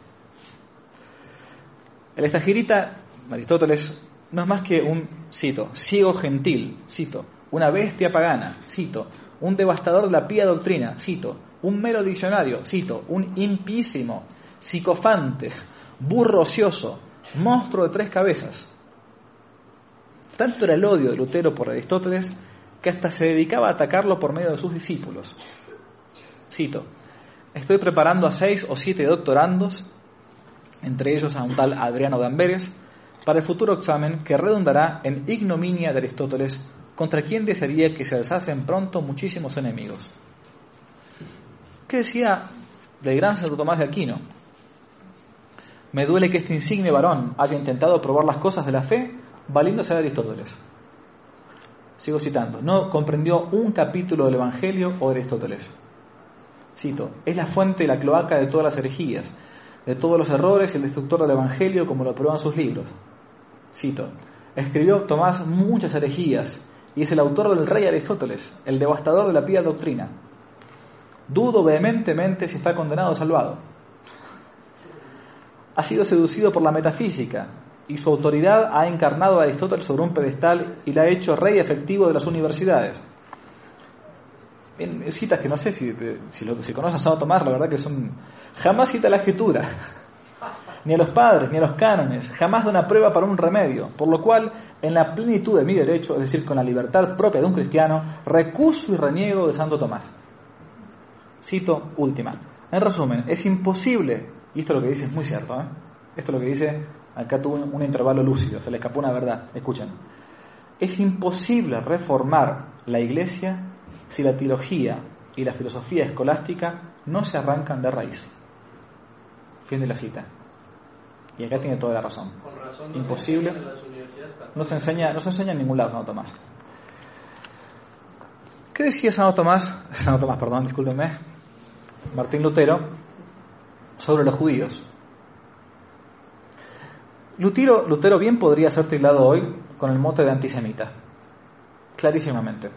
El estagirita, Aristóteles, no es más que un, cito, ciego gentil, cito, una bestia pagana, cito, un devastador de la pía doctrina, cito, un mero diccionario, cito, un impísimo, psicofante, burro ocioso, monstruo de tres cabezas. Tanto era el odio de Lutero por Aristóteles que hasta se dedicaba a atacarlo por medio de sus discípulos. Cito, estoy preparando a seis o siete doctorandos, entre ellos a un tal Adriano de Amberes, para el futuro examen que redundará en ignominia de Aristóteles, contra quien desearía que se alzasen pronto muchísimos enemigos. ¿Qué decía del gran Santo Tomás de Aquino? Me duele que este insigne varón haya intentado probar las cosas de la fe valiéndose de Aristóteles. Sigo citando. No comprendió un capítulo del Evangelio o de Aristóteles. Cito, es la fuente y la cloaca de todas las herejías, de todos los errores y el destructor del Evangelio, como lo prueban sus libros. Cito, escribió Tomás muchas herejías y es el autor del rey Aristóteles, el devastador de la pía doctrina. Dudo vehementemente si está condenado o salvado. Ha sido seducido por la metafísica, y su autoridad ha encarnado a Aristóteles sobre un pedestal y la ha hecho rey efectivo de las universidades. En citas que no sé si, si, lo, si conoces a Santo Tomás, la verdad que son... Jamás cita la escritura, ni a los padres, ni a los cánones, jamás da una prueba para un remedio, por lo cual, en la plenitud de mi derecho, es decir, con la libertad propia de un cristiano, recuso y reniego de Santo Tomás. Cito última. En resumen, es imposible, y esto lo que dice es muy cierto, ¿eh? Esto es lo que dice, acá tuvo un, un intervalo lúcido, se le escapó una verdad, escuchen. Es imposible reformar la Iglesia si la teología y la filosofía escolástica no se arrancan de raíz. Fin de la cita. Y acá tiene toda la razón. Con razón no imposible. Se en las universidades no se enseña, no se enseña en ningún lado Santo Tomás. ¿Qué decía Santo Tomás? Santo Tomás, perdón, discúlpenme. Martín Lutero sobre los judíos. Lutero, Lutero bien podría ser tildado hoy con el mote de antisemita. Clarísimamente.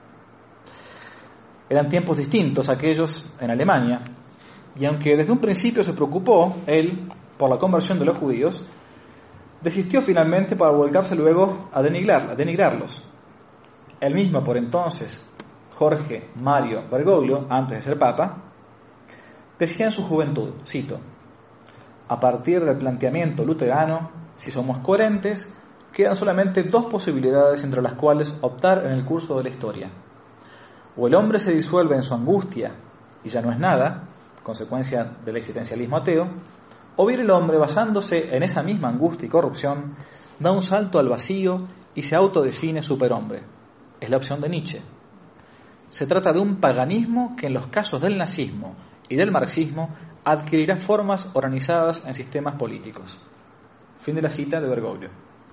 Eran tiempos distintos aquellos en Alemania, y aunque desde un principio se preocupó él por la conversión de los judíos, desistió finalmente para volcarse luego a, denigrar, a denigrarlos. Él mismo, por entonces, Jorge Mario Bergoglio, antes de ser papa, decía en su juventud, cito: a partir del planteamiento luterano, si somos coherentes, quedan solamente dos posibilidades entre las cuales optar en el curso de la historia. O el hombre se disuelve en su angustia y ya no es nada, consecuencia del existencialismo ateo, o bien el hombre, basándose en esa misma angustia y corrupción, da un salto al vacío y se autodefine superhombre. Es la opción de Nietzsche. Se trata de un paganismo que en los casos del nazismo y del marxismo adquirirá formas organizadas en sistemas políticos. Fin de la cita de Bergoglio.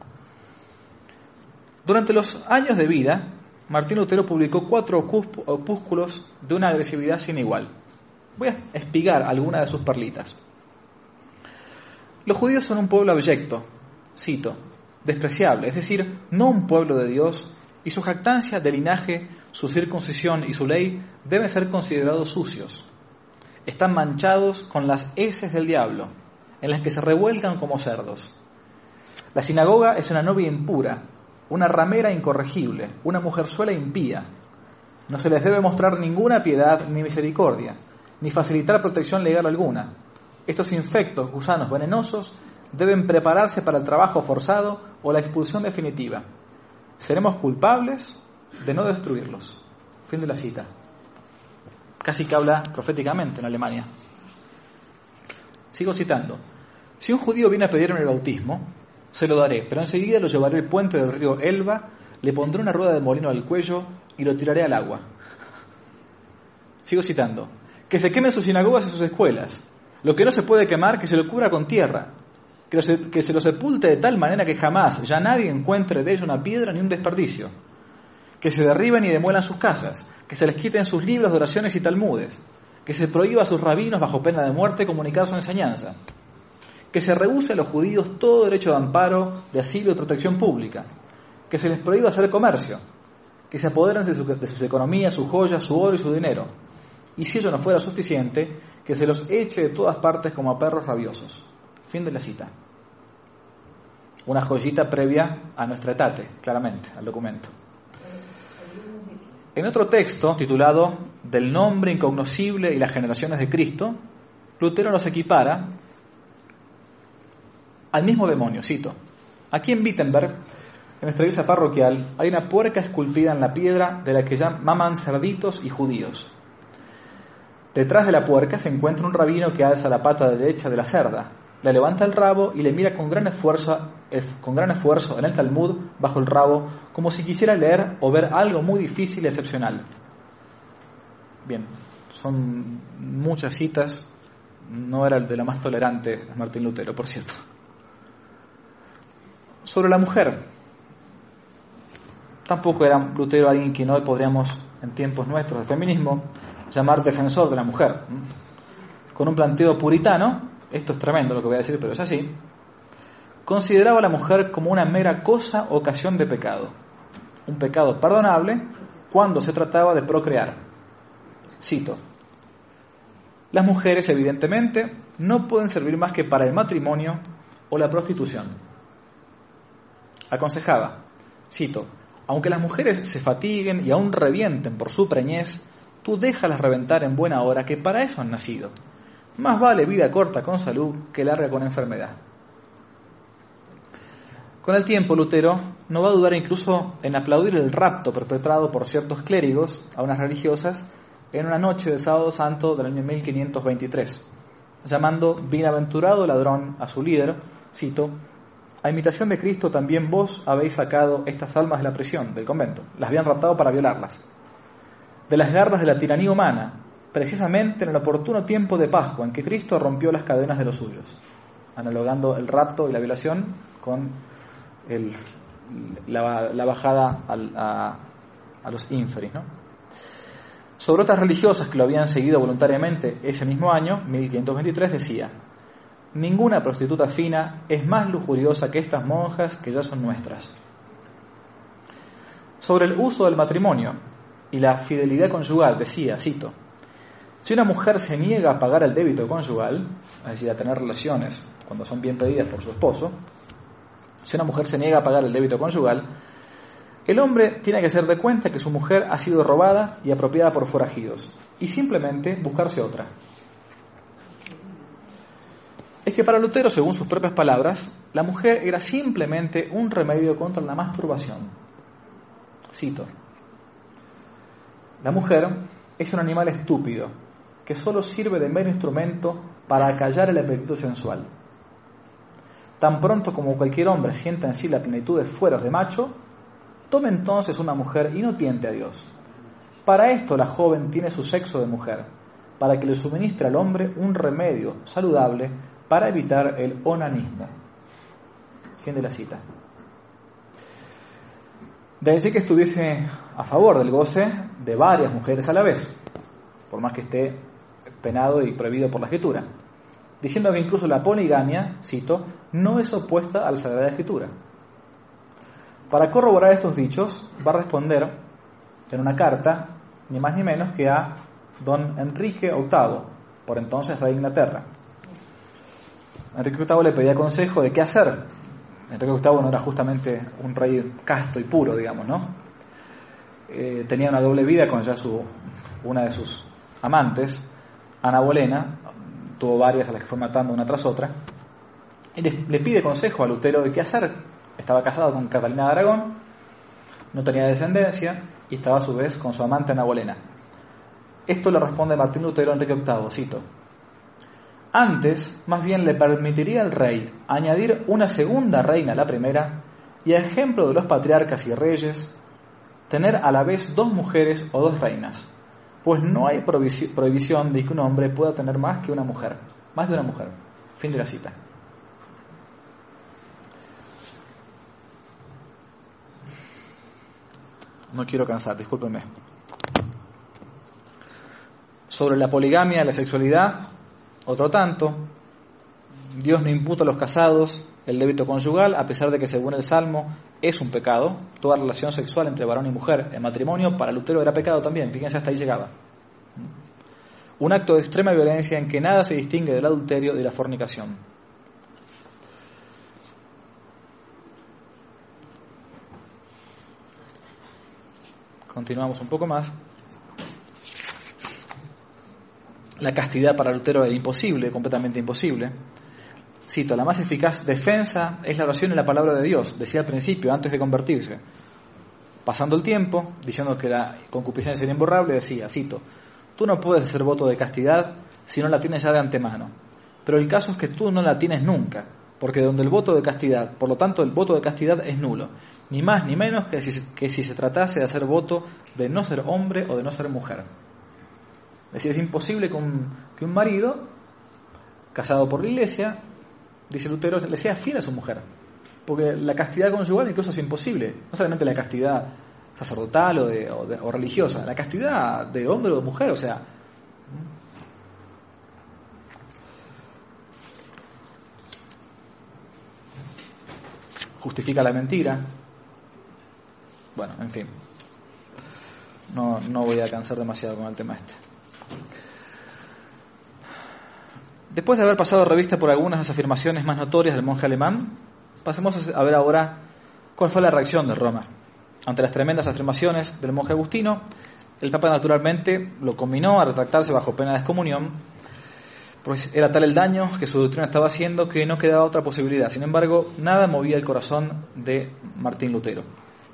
Durante los años de vida, Martín Lutero publicó cuatro opúsculos de una agresividad sin igual. Voy a espigar algunas de sus perlitas. Los judíos son un pueblo abyecto, cito, despreciable, es decir, no un pueblo de Dios, y su jactancia de linaje, su circuncisión y su ley deben ser considerados sucios. Están manchados con las heces del diablo, en las que se revuelcan como cerdos. La sinagoga es una novia impura, una ramera incorregible, una mujerzuela impía. No se les debe mostrar ninguna piedad ni misericordia, ni facilitar protección legal alguna. Estos infectos, gusanos venenosos, deben prepararse para el trabajo forzado o la expulsión definitiva. Seremos culpables de no destruirlos. Fin de la cita. Casi que habla proféticamente en Alemania. Sigo citando. Si un judío viene a pedirme el bautismo, se lo daré, pero enseguida lo llevaré al puente del río Elba, le pondré una rueda de molino al cuello y lo tiraré al agua. Sigo citando. Que se quemen sus sinagogas y sus escuelas. Lo que no se puede quemar, que se lo cubra con tierra. Que, lo se, que se lo sepulte de tal manera que jamás ya nadie encuentre de ello una piedra ni un desperdicio. Que se derriben y demuelan sus casas. Que se les quiten sus libros de oraciones y talmudes. Que se prohíba a sus rabinos bajo pena de muerte comunicar su enseñanza. Que se rehúse a los judíos todo derecho de amparo, de asilo y protección pública. Que se les prohíba hacer comercio. Que se apoderen de, su, de sus economías, sus joyas, su oro y su dinero. Y si ello no fuera suficiente, que se los eche de todas partes como a perros rabiosos. Fin de la cita. Una joyita previa a nuestra etate, claramente, al documento. En otro texto, titulado Del nombre incognoscible y las generaciones de Cristo, Lutero nos equipara al mismo demonio, cito. Aquí en Wittenberg, en nuestra iglesia parroquial, hay una puerca esculpida en la piedra de la que llaman cerditos y judíos. Detrás de la puerca se encuentra un rabino que alza la pata derecha de la cerda, le levanta el rabo y le mira con gran esfuerzo, con gran esfuerzo en el Talmud bajo el rabo, como si quisiera leer o ver algo muy difícil y excepcional. Bien, son muchas citas, no era el de la más tolerante Martín Lutero, por cierto. Sobre la mujer, tampoco era Lutero alguien que hoy podríamos, en tiempos nuestros de feminismo, llamar defensor de la mujer. Con un planteo puritano, esto es tremendo lo que voy a decir, pero es así, consideraba a la mujer como una mera cosa o ocasión de pecado, un pecado perdonable cuando se trataba de procrear. Cito: las mujeres evidentemente no pueden servir más que para el matrimonio o la prostitución. aconsejaba, cito, aunque las mujeres se fatiguen y aún revienten por su preñez, tú déjalas reventar en buena hora, que para eso han nacido. Más vale vida corta con salud que larga con enfermedad. Con el tiempo, Lutero no va a dudar incluso en aplaudir el rapto perpetrado por ciertos clérigos a unas religiosas en una noche del sábado santo del año mil quinientos veintitrés, llamando bienaventurado ladrón a su líder, cito, a imitación de Cristo también vos habéis sacado estas almas de la prisión, del convento, las habían raptado para violarlas, de las garras de la tiranía humana, precisamente en el oportuno tiempo de Pascua en que Cristo rompió las cadenas de los suyos, analogando el rapto y la violación con el, la, la bajada al, a, a los ínferis, ¿no? Sobre otras religiosas que lo habían seguido voluntariamente ese mismo año, mil quinientos veintitrés, decía, ninguna prostituta fina es más lujuriosa que estas monjas que ya son nuestras. Sobre el uso del matrimonio y la fidelidad conyugal, decía, cito, si una mujer se niega a pagar el débito conyugal, es decir, a tener relaciones cuando son bien pedidas por su esposo, si una mujer se niega a pagar el débito conyugal, el hombre tiene que hacer de cuenta que su mujer ha sido robada y apropiada por forajidos, y simplemente buscarse otra. Es que para Lutero, según sus propias palabras, la mujer era simplemente un remedio contra la masturbación. Cito, la mujer es un animal estúpido que solo sirve de mero instrumento para acallar el apetito sensual. Tan pronto como cualquier hombre sienta en sí la plenitud de fueros de macho, tome entonces una mujer y no tiente a Dios. Para esto la joven tiene su sexo de mujer, para que le suministre al hombre un remedio saludable para evitar el onanismo. Fin de la cita. De allí que estuviese a favor del goce de varias mujeres a la vez, por más que esté penado y prohibido por la Escritura, diciendo que incluso la poligamia, cito, no es opuesta a la Sagrada Escritura. Para corroborar estos dichos, va a responder en una carta, ni más ni menos que a don Enrique octavo, por entonces rey de Inglaterra. Enrique octavo le pedía consejo de qué hacer. Enrique octavo no era justamente un rey casto y puro, digamos, ¿no? Eh, tenía una doble vida con ya su, una de sus amantes, Ana Bolena, tuvo varias a las que fue matando una tras otra, y le, le pide consejo a Lutero de qué hacer. Estaba casado con Catalina de Aragón, no tenía descendencia y estaba a su vez con su amante Ana Bolena. Esto le responde Martín Lutero a Enrique octavo, cito, antes, más bien le permitiría al rey añadir una segunda reina a la primera y a ejemplo de los patriarcas y reyes, tener a la vez dos mujeres o dos reinas, pues no hay prohibición de que un hombre pueda tener más que una mujer, más de una mujer. Fin de la cita. No quiero cansar, discúlpenme. Sobre la poligamia y la sexualidad, otro tanto. Dios no imputa a los casados el débito conyugal, a pesar de que según el Salmo es un pecado. Toda relación sexual entre varón y mujer en matrimonio para Lutero era pecado también, fíjense, hasta ahí llegaba. Un acto de extrema violencia en que nada se distingue del adulterio y de la fornicación. Continuamos un poco más. La castidad para Lutero era imposible, completamente imposible. Cito, la más eficaz defensa es la oración y la palabra de Dios, decía al principio, antes de convertirse. Pasando el tiempo, diciendo que la concupiscencia era imborrable, decía, cito, tú no puedes hacer voto de castidad si no la tienes ya de antemano, pero el caso es que tú no la tienes nunca, porque donde el voto de castidad, por lo tanto el voto de castidad es nulo, ni más ni menos que si, que si se tratase de hacer voto de no ser hombre o de no ser mujer. Es decir, es imposible que un, que un marido, casado por la iglesia, dice Lutero, le sea fiel a su mujer, porque la castidad conyugal incluso es imposible, no solamente la castidad sacerdotal o, de, o, de, o religiosa, la castidad de hombre o de mujer, o sea, justifica la mentira. Bueno, en fin, no, no voy a cansar demasiado con el tema este. Después de haber pasado revista por algunas de las afirmaciones más notorias del monje alemán, pasemos a ver ahora ¿Cuál fue la reacción de Roma? Ante las tremendas afirmaciones del monje Agustino, el Papa naturalmente lo conminó a retractarse bajo pena de excomunión, pues era tal el daño que su doctrina estaba haciendo que no quedaba otra posibilidad. Sin embargo, nada movía el corazón de Martín Lutero.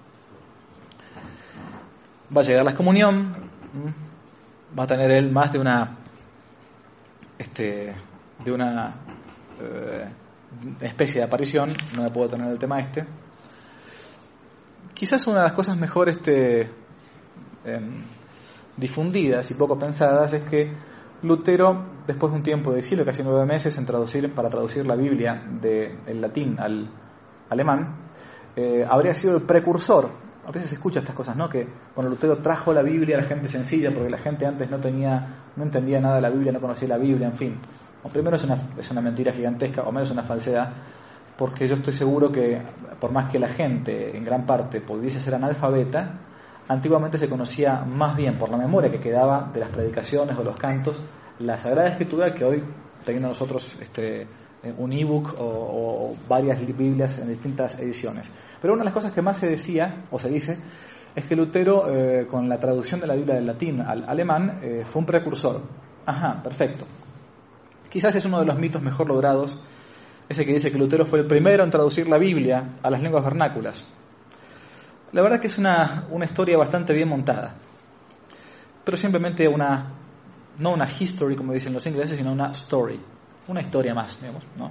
Va a llegar la excomunión, va a tener él más de una este, de una eh, especie de aparición, no me puedo tener el tema este. Quizás una de las cosas mejor este, eh, difundidas y poco pensadas es que Lutero, después de un tiempo de exilio, casi nueve meses en traducir, para traducir la Biblia del latín al alemán, eh, habría sido el precursor. A veces se escucha estas cosas, ¿no? Que cuando Lutero trajo la Biblia a la gente sencilla, porque la gente antes no tenía, no entendía nada de la Biblia, no conocía la Biblia, en fin. O primero es una, es una mentira gigantesca, o menos una falsedad, porque yo estoy seguro que, por más que la gente, en gran parte, pudiese ser analfabeta, antiguamente se conocía más bien por la memoria que quedaba de las predicaciones o los cantos, la Sagrada Escritura, que hoy, teniendo nosotros este, un ebook o, o varias Biblias en distintas ediciones. Pero una de las cosas que más se decía, o se dice, es que Lutero, eh, con la traducción de la Biblia del latín al alemán, eh, fue un precursor. Ajá, perfecto. Quizás es uno de los mitos mejor logrados, ese que dice que Lutero fue el primero en traducir la Biblia a las lenguas vernáculas. La verdad que es una, una historia bastante bien montada, pero simplemente una, no una history como dicen los ingleses, sino una story, una historia más, digamos, ¿no?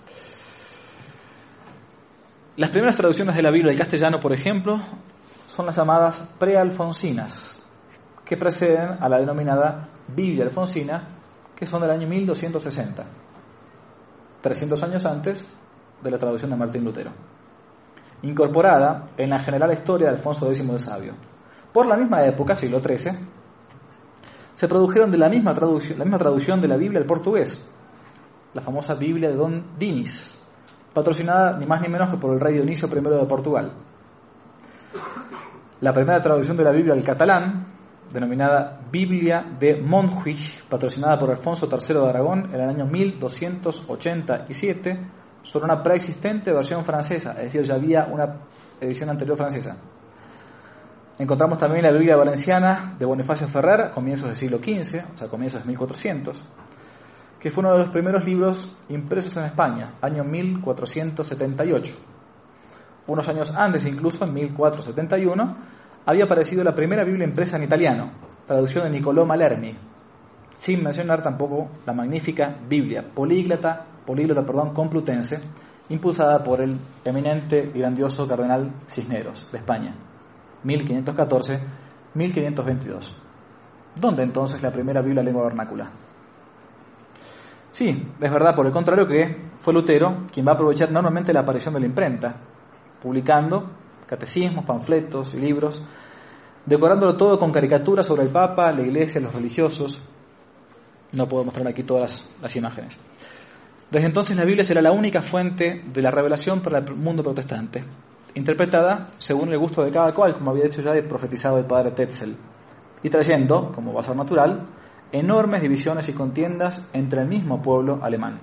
Las primeras traducciones de la Biblia del castellano, por ejemplo, son las llamadas prealfonsinas, que preceden a la denominada Biblia alfonsina, que son del año mil doscientos sesenta, trescientos años antes de la traducción de Martín Lutero, incorporada en la general historia de Alfonso X el Sabio. Por la misma época, siglo trece, se produjeron de la misma traducción, la misma traducción de la Biblia al portugués, la famosa Biblia de Don Dinis, patrocinada ni más ni menos que por el rey Dionisio primero de Portugal. La primera traducción de la Biblia al catalán, denominada Biblia de Montjuïc, patrocinada por Alfonso tercero de Aragón en el año mil doscientos ochenta y siete, sobre una preexistente versión francesa, es decir, ya había una edición anterior francesa. Encontramos también la Biblia valenciana de Bonifacio Ferrer, a comienzos del siglo quince, o sea, comienzos de mil cuatrocientos, que fue uno de los primeros libros impresos en España, año mil cuatrocientos setenta y ocho. Unos años antes, incluso en mil cuatrocientos setenta y uno, había aparecido la primera Biblia impresa en italiano, traducción de Niccolò Malermi, sin mencionar tampoco la magnífica Biblia políglota, políglota perdón, complutense, impulsada por el eminente y grandioso cardenal Cisneros, de España, mil quinientos catorce a mil quinientos veintidós. ¿Dónde entonces la primera Biblia en lengua vernácula? Sí, es verdad, por el contrario, que fue Lutero quien va a aprovechar normalmente la aparición de la imprenta, publicando catecismos, panfletos y libros, decorándolo todo con caricaturas sobre el Papa, la Iglesia, los religiosos. No puedo mostrar aquí todas las, las imágenes. Desde entonces la Biblia será la única fuente de la revelación para el mundo protestante, interpretada según el gusto de cada cual, como había dicho ya y profetizado el padre Tetzel, y trayendo, como va a ser natural, enormes divisiones y contiendas entre el mismo pueblo alemán.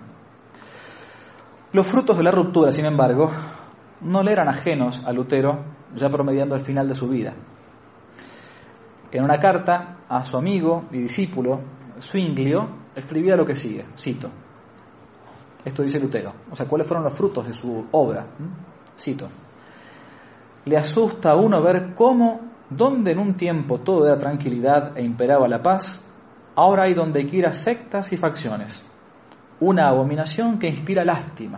Los frutos de la ruptura, sin embargo, no le eran ajenos a Lutero, ya promediando el final de su vida. En una carta a su amigo y discípulo, Zwinglio, escribía lo que sigue, cito. Esto dice Lutero, o sea, ¿cuáles fueron los frutos de su obra? Cito. Le asusta a uno ver cómo, donde en un tiempo todo era tranquilidad e imperaba la paz, ahora hay donde quiera sectas y facciones, una abominación que inspira lástima.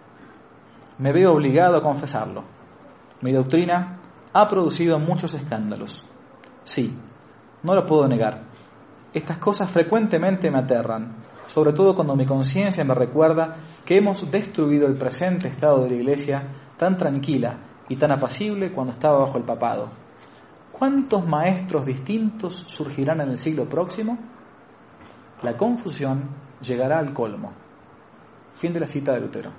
Me veo obligado a confesarlo. Mi doctrina ha producido muchos escándalos. Sí, no lo puedo negar. Estas cosas frecuentemente me aterran, sobre todo cuando mi conciencia me recuerda que hemos destruido el presente estado de la Iglesia tan tranquila y tan apacible cuando estaba bajo el papado. ¿Cuántos maestros distintos surgirán en el siglo próximo? La confusión llegará al colmo. Fin de la cita de Lutero.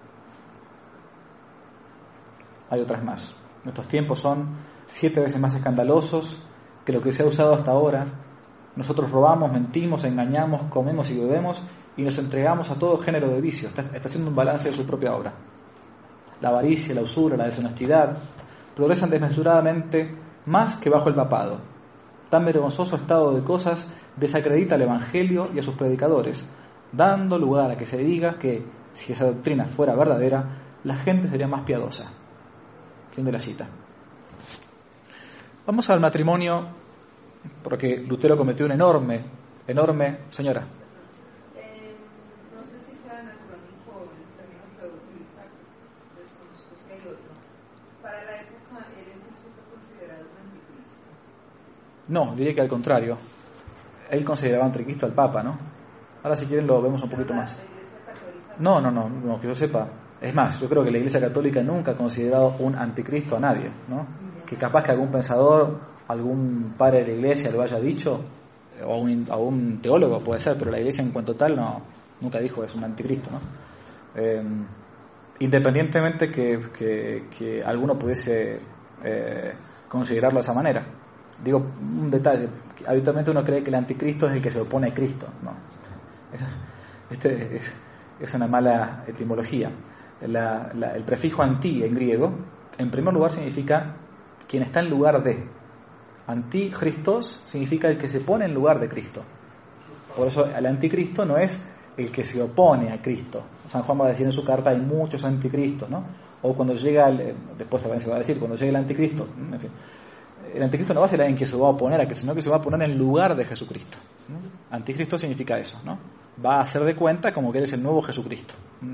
Hay otras más. Nuestros tiempos son siete veces más escandalosos que lo que se ha usado hasta ahora. Nosotros robamos, mentimos, engañamos, comemos y bebemos y nos entregamos a todo género de vicio. Está, está haciendo un balance de su propia obra. la avaricia, la usura, la deshonestidad, progresan desmesuradamente más que bajo el papado. Tan vergonzoso estado de cosas desacredita al Evangelio y a sus predicadores, dando lugar a que se diga que, si esa doctrina fuera verdadera, la gente sería más piadosa. Fin de la cita. Vamos al matrimonio, porque Lutero cometió un enorme, enorme, señora. Eh, no sé si sea anacrónico el término que voy a utilizar, desconozco si hay otro. Para la época, ¿él entonces fue considerado un anticristo? No, diría que al contrario. Él consideraba anticristo al Papa, ¿no? Ahora si quieren lo vemos un poquito más. ¿La Iglesia Católica? No, no, no, no, que yo sepa. Es más, yo creo que la Iglesia Católica nunca ha considerado un anticristo a nadie, ¿no? Que capaz que algún pensador, algún padre de la Iglesia lo haya dicho, o un, o un teólogo puede ser, pero la Iglesia en cuanto tal no, nunca dijo es un anticristo, ¿no? Eh, independientemente que, que, que alguno pudiese eh, considerarlo de esa manera. Digo, un detalle, habitualmente uno cree que el anticristo es el que se opone a Cristo, ¿no? Este es, es una mala etimología. La, la, el prefijo anti en griego, en primer lugar significa quien está en lugar de. Anticristos significa el que se pone en lugar de Cristo. Por eso el anticristo no es el que se opone a Cristo. San Juan va a decir en su carta, hay muchos anticristos, ¿no? O cuando llega, el, después también se va a decir, cuando llegue el anticristo, en fin. El anticristo no va a ser alguien que se va a oponer a Cristo, sino que se va a poner en lugar de Jesucristo, ¿no? Anticristo significa eso, ¿no? Va a hacer de cuenta como que él es el nuevo Jesucristo.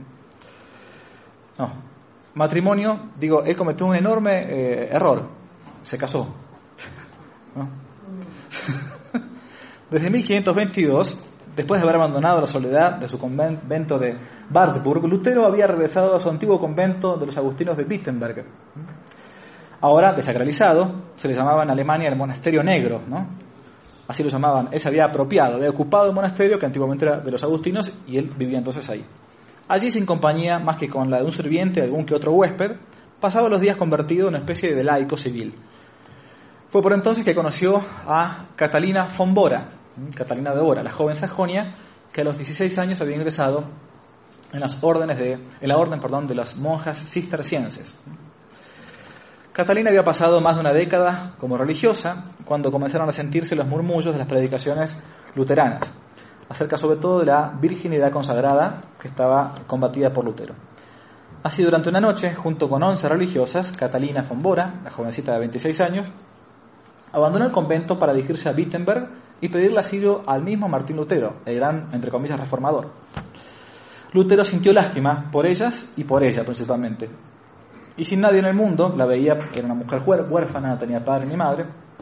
No. Matrimonio, digo, él cometió un enorme eh, error. Se casó, ¿no? Desde mil quinientos veintidós, después de haber abandonado la soledad de su convento de Wartburg, Lutero había regresado a su antiguo convento de los agustinos de Wittenberg. Ahora desacralizado, se le llamaba en Alemania el monasterio negro, ¿no? Así lo llamaban. Él se había apropiado, había ocupado el monasterio que antiguamente era de los agustinos y él vivía entonces ahí. Allí, sin compañía más que con la de un sirviente, algún que otro huésped, pasaba los días convertido en una especie de laico civil. Fue por entonces que conoció a Catalina von Bora, Catalina de Bora, la joven sajonia que a los dieciséis años había ingresado en las órdenes de, en la orden, perdón, de las monjas cistercienses. Catalina había pasado más de una década como religiosa cuando comenzaron a sentirse los murmullos de las predicaciones luteranas, acerca sobre todo de la virginidad consagrada que estaba combatida por Lutero. Así, durante una noche, junto con once religiosas, Catalina von Bora, la jovencita de veintiséis años, abandonó el convento para dirigirse a Wittenberg y pedirle asilo al mismo Martín Lutero, el gran, entre comillas, reformador. Lutero sintió lástima por ellas y por ella principalmente. Y sin nadie en el mundo, la veía, era una mujer huérfana, no tenía padre ni madre,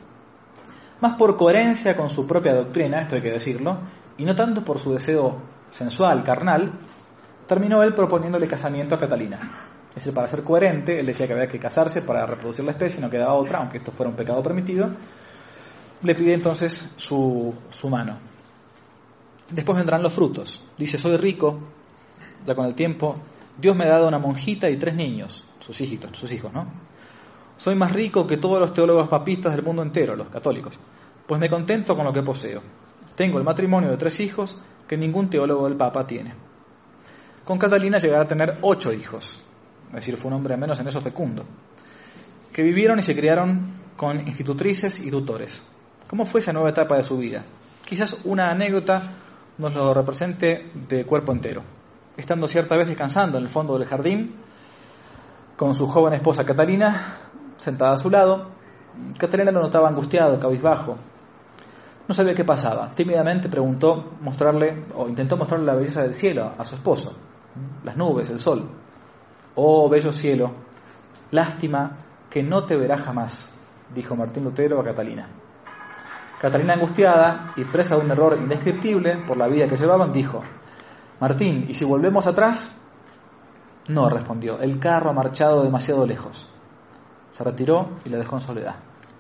más por coherencia con su propia doctrina, esto hay que decirlo, y no tanto por su deseo sensual, carnal, terminó él proponiéndole casamiento a Catalina. Es decir, para ser coherente, él decía que había que casarse para reproducir la especie, no quedaba otra, aunque esto fuera un pecado permitido, le pide entonces su, su mano. Después vendrán los frutos. Dice, soy rico, ya con el tiempo, Dios me ha dado una monjita y tres niños, sus hijitos, sus hijos, ¿no? Soy más rico que todos los teólogos papistas del mundo entero, los católicos, pues me contento con lo que poseo. Tengo el matrimonio de tres hijos que ningún teólogo del Papa tiene. Con Catalina llegará a tener ocho hijos, es decir, fue un hombre al menos en eso fecundo, que vivieron y se criaron con institutrices y tutores. ¿Cómo fue esa nueva etapa de su vida? Quizás una anécdota nos lo represente de cuerpo entero. Estando cierta vez descansando en el fondo del jardín, con su joven esposa Catalina, sentada a su lado, Catalina lo notaba angustiado, cabizbajo. No sabía qué pasaba. Tímidamente preguntó mostrarle, o intentó mostrarle la belleza del cielo a su esposo, las nubes, el sol. Oh, bello cielo, lástima que no te verá jamás, dijo Martín Lutero a Catalina. Catalina, angustiada y presa de un error indescriptible por la vida que llevaban, dijo, Martín, ¿y si volvemos atrás? No, respondió, el carro ha marchado demasiado lejos. Se retiró y la dejó en soledad.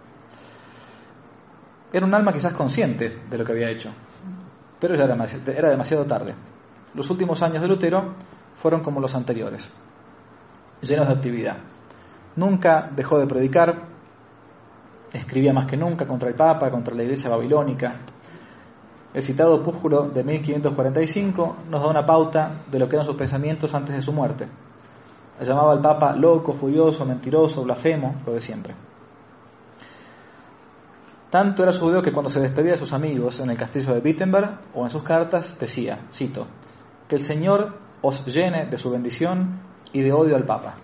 Era un alma quizás consciente de lo que había hecho, pero ya era demasiado tarde. Los últimos años de Lutero fueron como los anteriores, llenos de actividad. Nunca dejó de predicar, escribía más que nunca contra el Papa, contra la Iglesia babilónica. El citado opúsculo de mil quinientos cuarenta y cinco nos da una pauta de lo que eran sus pensamientos antes de su muerte. Llamaba al Papa loco, furioso, mentiroso, blasfemo, lo de siempre. Tanto era su odio que cuando se despedía de sus amigos en el castillo de Wittenberg o en sus cartas decía, cito, que el Señor os llene de su bendición y de odio al Papa.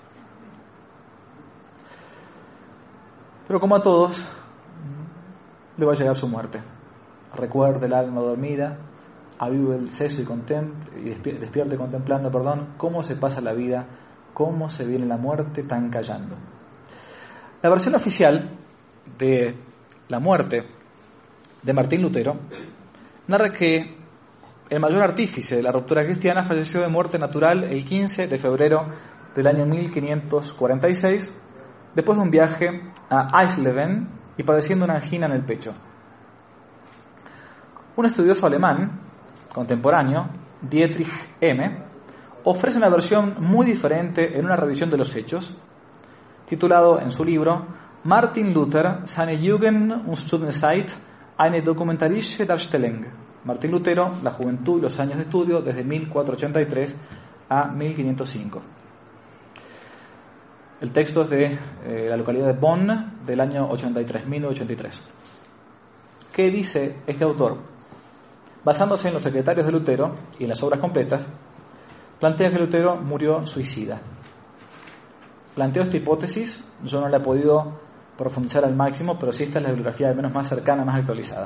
Pero como a todos, le va a llegar su muerte. Recuerde el alma dormida, avive el seso y, contemple, y despierte contemplando, perdón, cómo se pasa la vida, cómo se viene la muerte tan callando. La versión oficial de la muerte de Martín Lutero narra que el mayor artífice de la ruptura cristiana falleció de muerte natural el quince de febrero del año mil quinientos cuarenta y seis, después de un viaje a Eisleben y padeciendo una angina en el pecho. Un estudioso alemán contemporáneo, Dietrich M., ofrece una versión muy diferente en una revisión de los hechos, titulado en su libro Martin Luther, seine Jugend und Studienzeit, eine dokumentarische Darstellung. Martín Lutero, la juventud y los años de estudio desde mil cuatrocientos ochenta y tres a mil quinientos cinco. El texto es de eh, la localidad de Bonn del año ochenta y tres, mil novecientos ochenta y tres. ¿Qué dice este autor? Basándose en los secretarios de Lutero y en las obras completas, plantea que Lutero murió suicida. Planteo esta hipótesis, yo no la he podido profundizar al máximo, pero sí esta es la bibliografía al menos más cercana, más actualizada.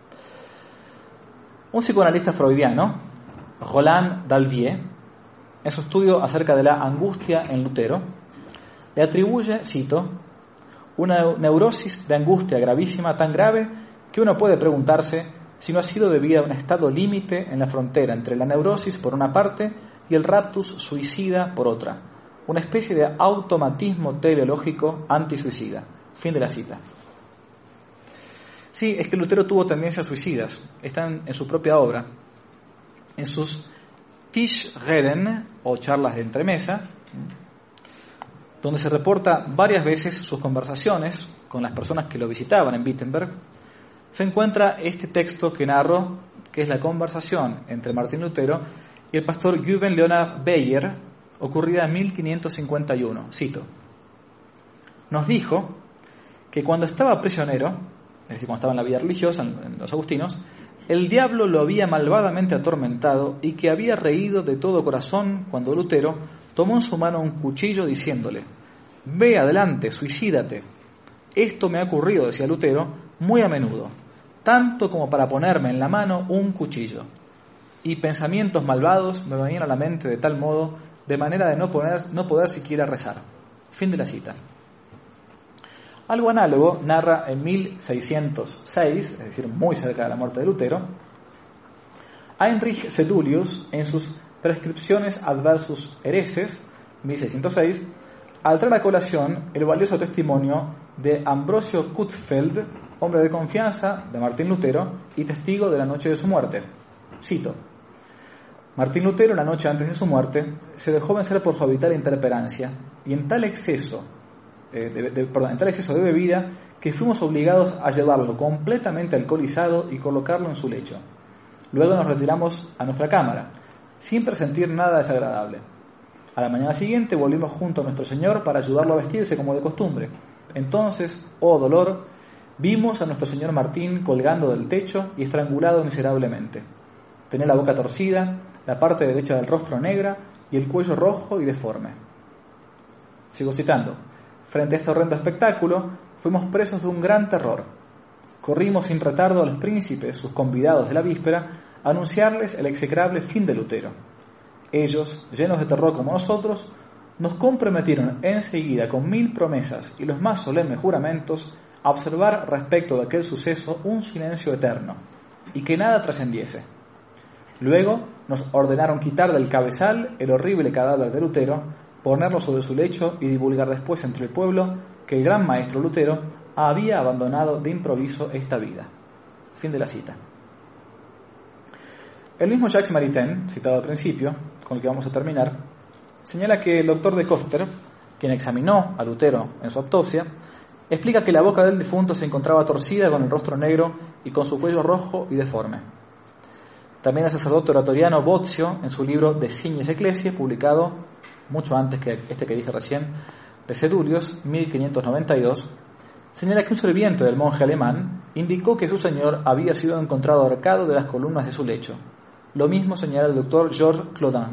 Un psicoanalista freudiano, Roland Dalvier, en su estudio acerca de la angustia en Lutero, le atribuye, cito, una neurosis de angustia gravísima, tan grave que uno puede preguntarse si no ha sido debida a un estado límite en la frontera entre la neurosis por una parte y el raptus suicida por otra, una especie de automatismo teleológico antisuicida. Fin de la cita. Sí, es que Lutero tuvo tendencias suicidas, están en su propia obra, en sus Tischreden o charlas de entremesa, donde se reporta varias veces sus conversaciones con las personas que lo visitaban en Wittenberg. Se encuentra este texto que narro, que es la conversación entre Martín Lutero y el pastor Güven Leonard Beyer, ocurrida en mil quinientos cincuenta y uno. Cito: nos dijo que cuando estaba prisionero, es decir, cuando estaba en la vida religiosa, en los agustinos, el diablo lo había malvadamente atormentado y que había reído de todo corazón cuando Lutero tomó en su mano un cuchillo diciéndole: ve adelante, suicídate. Esto me ha ocurrido, decía Lutero, muy a menudo, tanto como para ponerme en la mano un cuchillo. Y pensamientos malvados me venían a la mente de tal modo, de manera de no poder, no poder siquiera rezar. Fin de la cita. Algo análogo narra en mil seiscientos seis, es decir, muy cerca de la muerte de Lutero, Heinrich Sedulius en sus Prescripciones adversus hereses, mil seiscientos seis, al traer a colación el valioso testimonio de Ambrosio Kutzfeld, hombre de confianza de Martín Lutero y testigo de la noche de su muerte. Cito: Martín Lutero, la noche antes de su muerte, se dejó vencer por su habitual interperancia y en tal exceso eh, de, de, perdón, en tal exceso de bebida que fuimos obligados a llevarlo completamente alcoholizado y colocarlo en su lecho. Luego nos retiramos a nuestra cámara, sin presentir nada desagradable. A la mañana siguiente volvimos junto a nuestro Señor para ayudarlo a vestirse como de costumbre. Entonces, oh dolor, vimos a nuestro Señor Martín colgando del techo y estrangulado miserablemente. Tenía la boca torcida, la parte derecha del rostro negra y el cuello rojo y deforme. Sigo citando. Frente a este horrendo espectáculo, fuimos presos de un gran terror. Corrimos sin retardo a los príncipes, sus convidados de la víspera, a anunciarles el execrable fin de Lutero. Ellos, llenos de terror como nosotros, nos comprometieron enseguida con mil promesas y los más solemnes juramentos a observar respecto de aquel suceso un silencio eterno y que nada trascendiese. Luego nos ordenaron quitar del cabezal el horrible cadáver de Lutero, ponerlo sobre su lecho y divulgar después entre el pueblo que el gran maestro Lutero había abandonado de improviso esta vida. Fin de la cita. El mismo Jacques Maritain, citado al principio, con el que vamos a terminar, señala que el doctor de Coster, quien examinó a Lutero en su autopsia, explica que la boca del difunto se encontraba torcida con el rostro negro y con su cuello rojo y deforme. También el sacerdote oratoriano Bozio, en su libro De Signis Ecclesiae, publicado mucho antes que este que dije recién, de Sedulios, mil quinientos noventa y dos, señala que un sirviente del monje alemán indicó que su señor había sido encontrado ahorcado de las columnas de su lecho. Lo mismo señala el doctor Georges Claudin.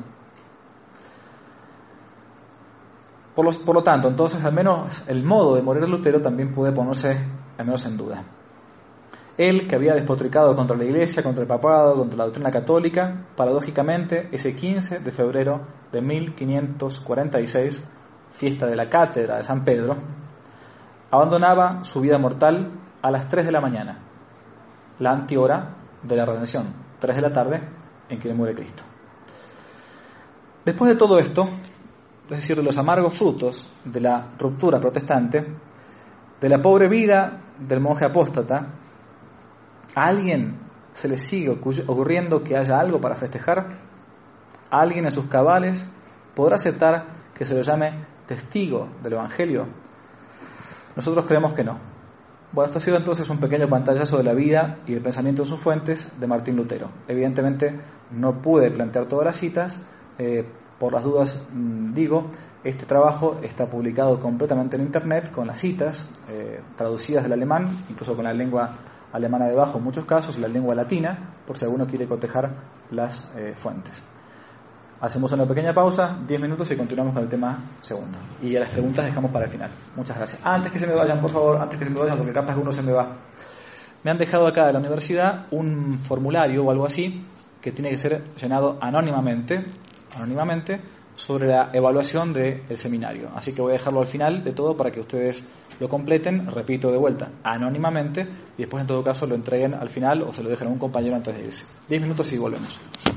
Por, los, por lo tanto, entonces, al menos el modo de morir de Lutero también puede ponerse al menos en duda. Él, que había despotricado contra la Iglesia, contra el papado, contra la doctrina católica, paradójicamente, ese quince de febrero de mil quinientos cuarenta y seis, fiesta de la cátedra de San Pedro, abandonaba su vida mortal a las tres de la mañana, la antihora de la redención, tres de la tarde en que muere Cristo. Después de todo esto, es decir, de los amargos frutos de la ruptura protestante, de la pobre vida del monje apóstata, ¿a alguien se le sigue ocurriendo que haya algo para festejar? ¿A alguien en sus cabales podrá aceptar que se lo llame testigo del Evangelio? Nosotros creemos que no. Bueno, esto ha sido entonces un pequeño pantallazo de la vida y el pensamiento en sus fuentes de Martín Lutero. Evidentemente no pude plantear todas las citas, eh, por las dudas mmm, digo, este trabajo está publicado completamente en internet con las citas eh, traducidas del alemán, incluso con la lengua alemana debajo en muchos casos, la lengua latina, por si alguno quiere cotejar las eh, fuentes. Hacemos una pequeña pausa, diez minutos, y continuamos con el tema segundo. Y a las preguntas dejamos para el final. Muchas gracias. Antes que se me vayan, por favor, antes que se me vayan, porque capaz que uno se me va. Me han dejado acá de la universidad un formulario o algo así que tiene que ser llenado anónimamente, anónimamente sobre la evaluación del seminario. Así que voy a dejarlo al final de todo para que ustedes lo completen, repito de vuelta, anónimamente, y después en todo caso lo entreguen al final o se lo dejen a un compañero antes de irse. diez minutos y volvemos.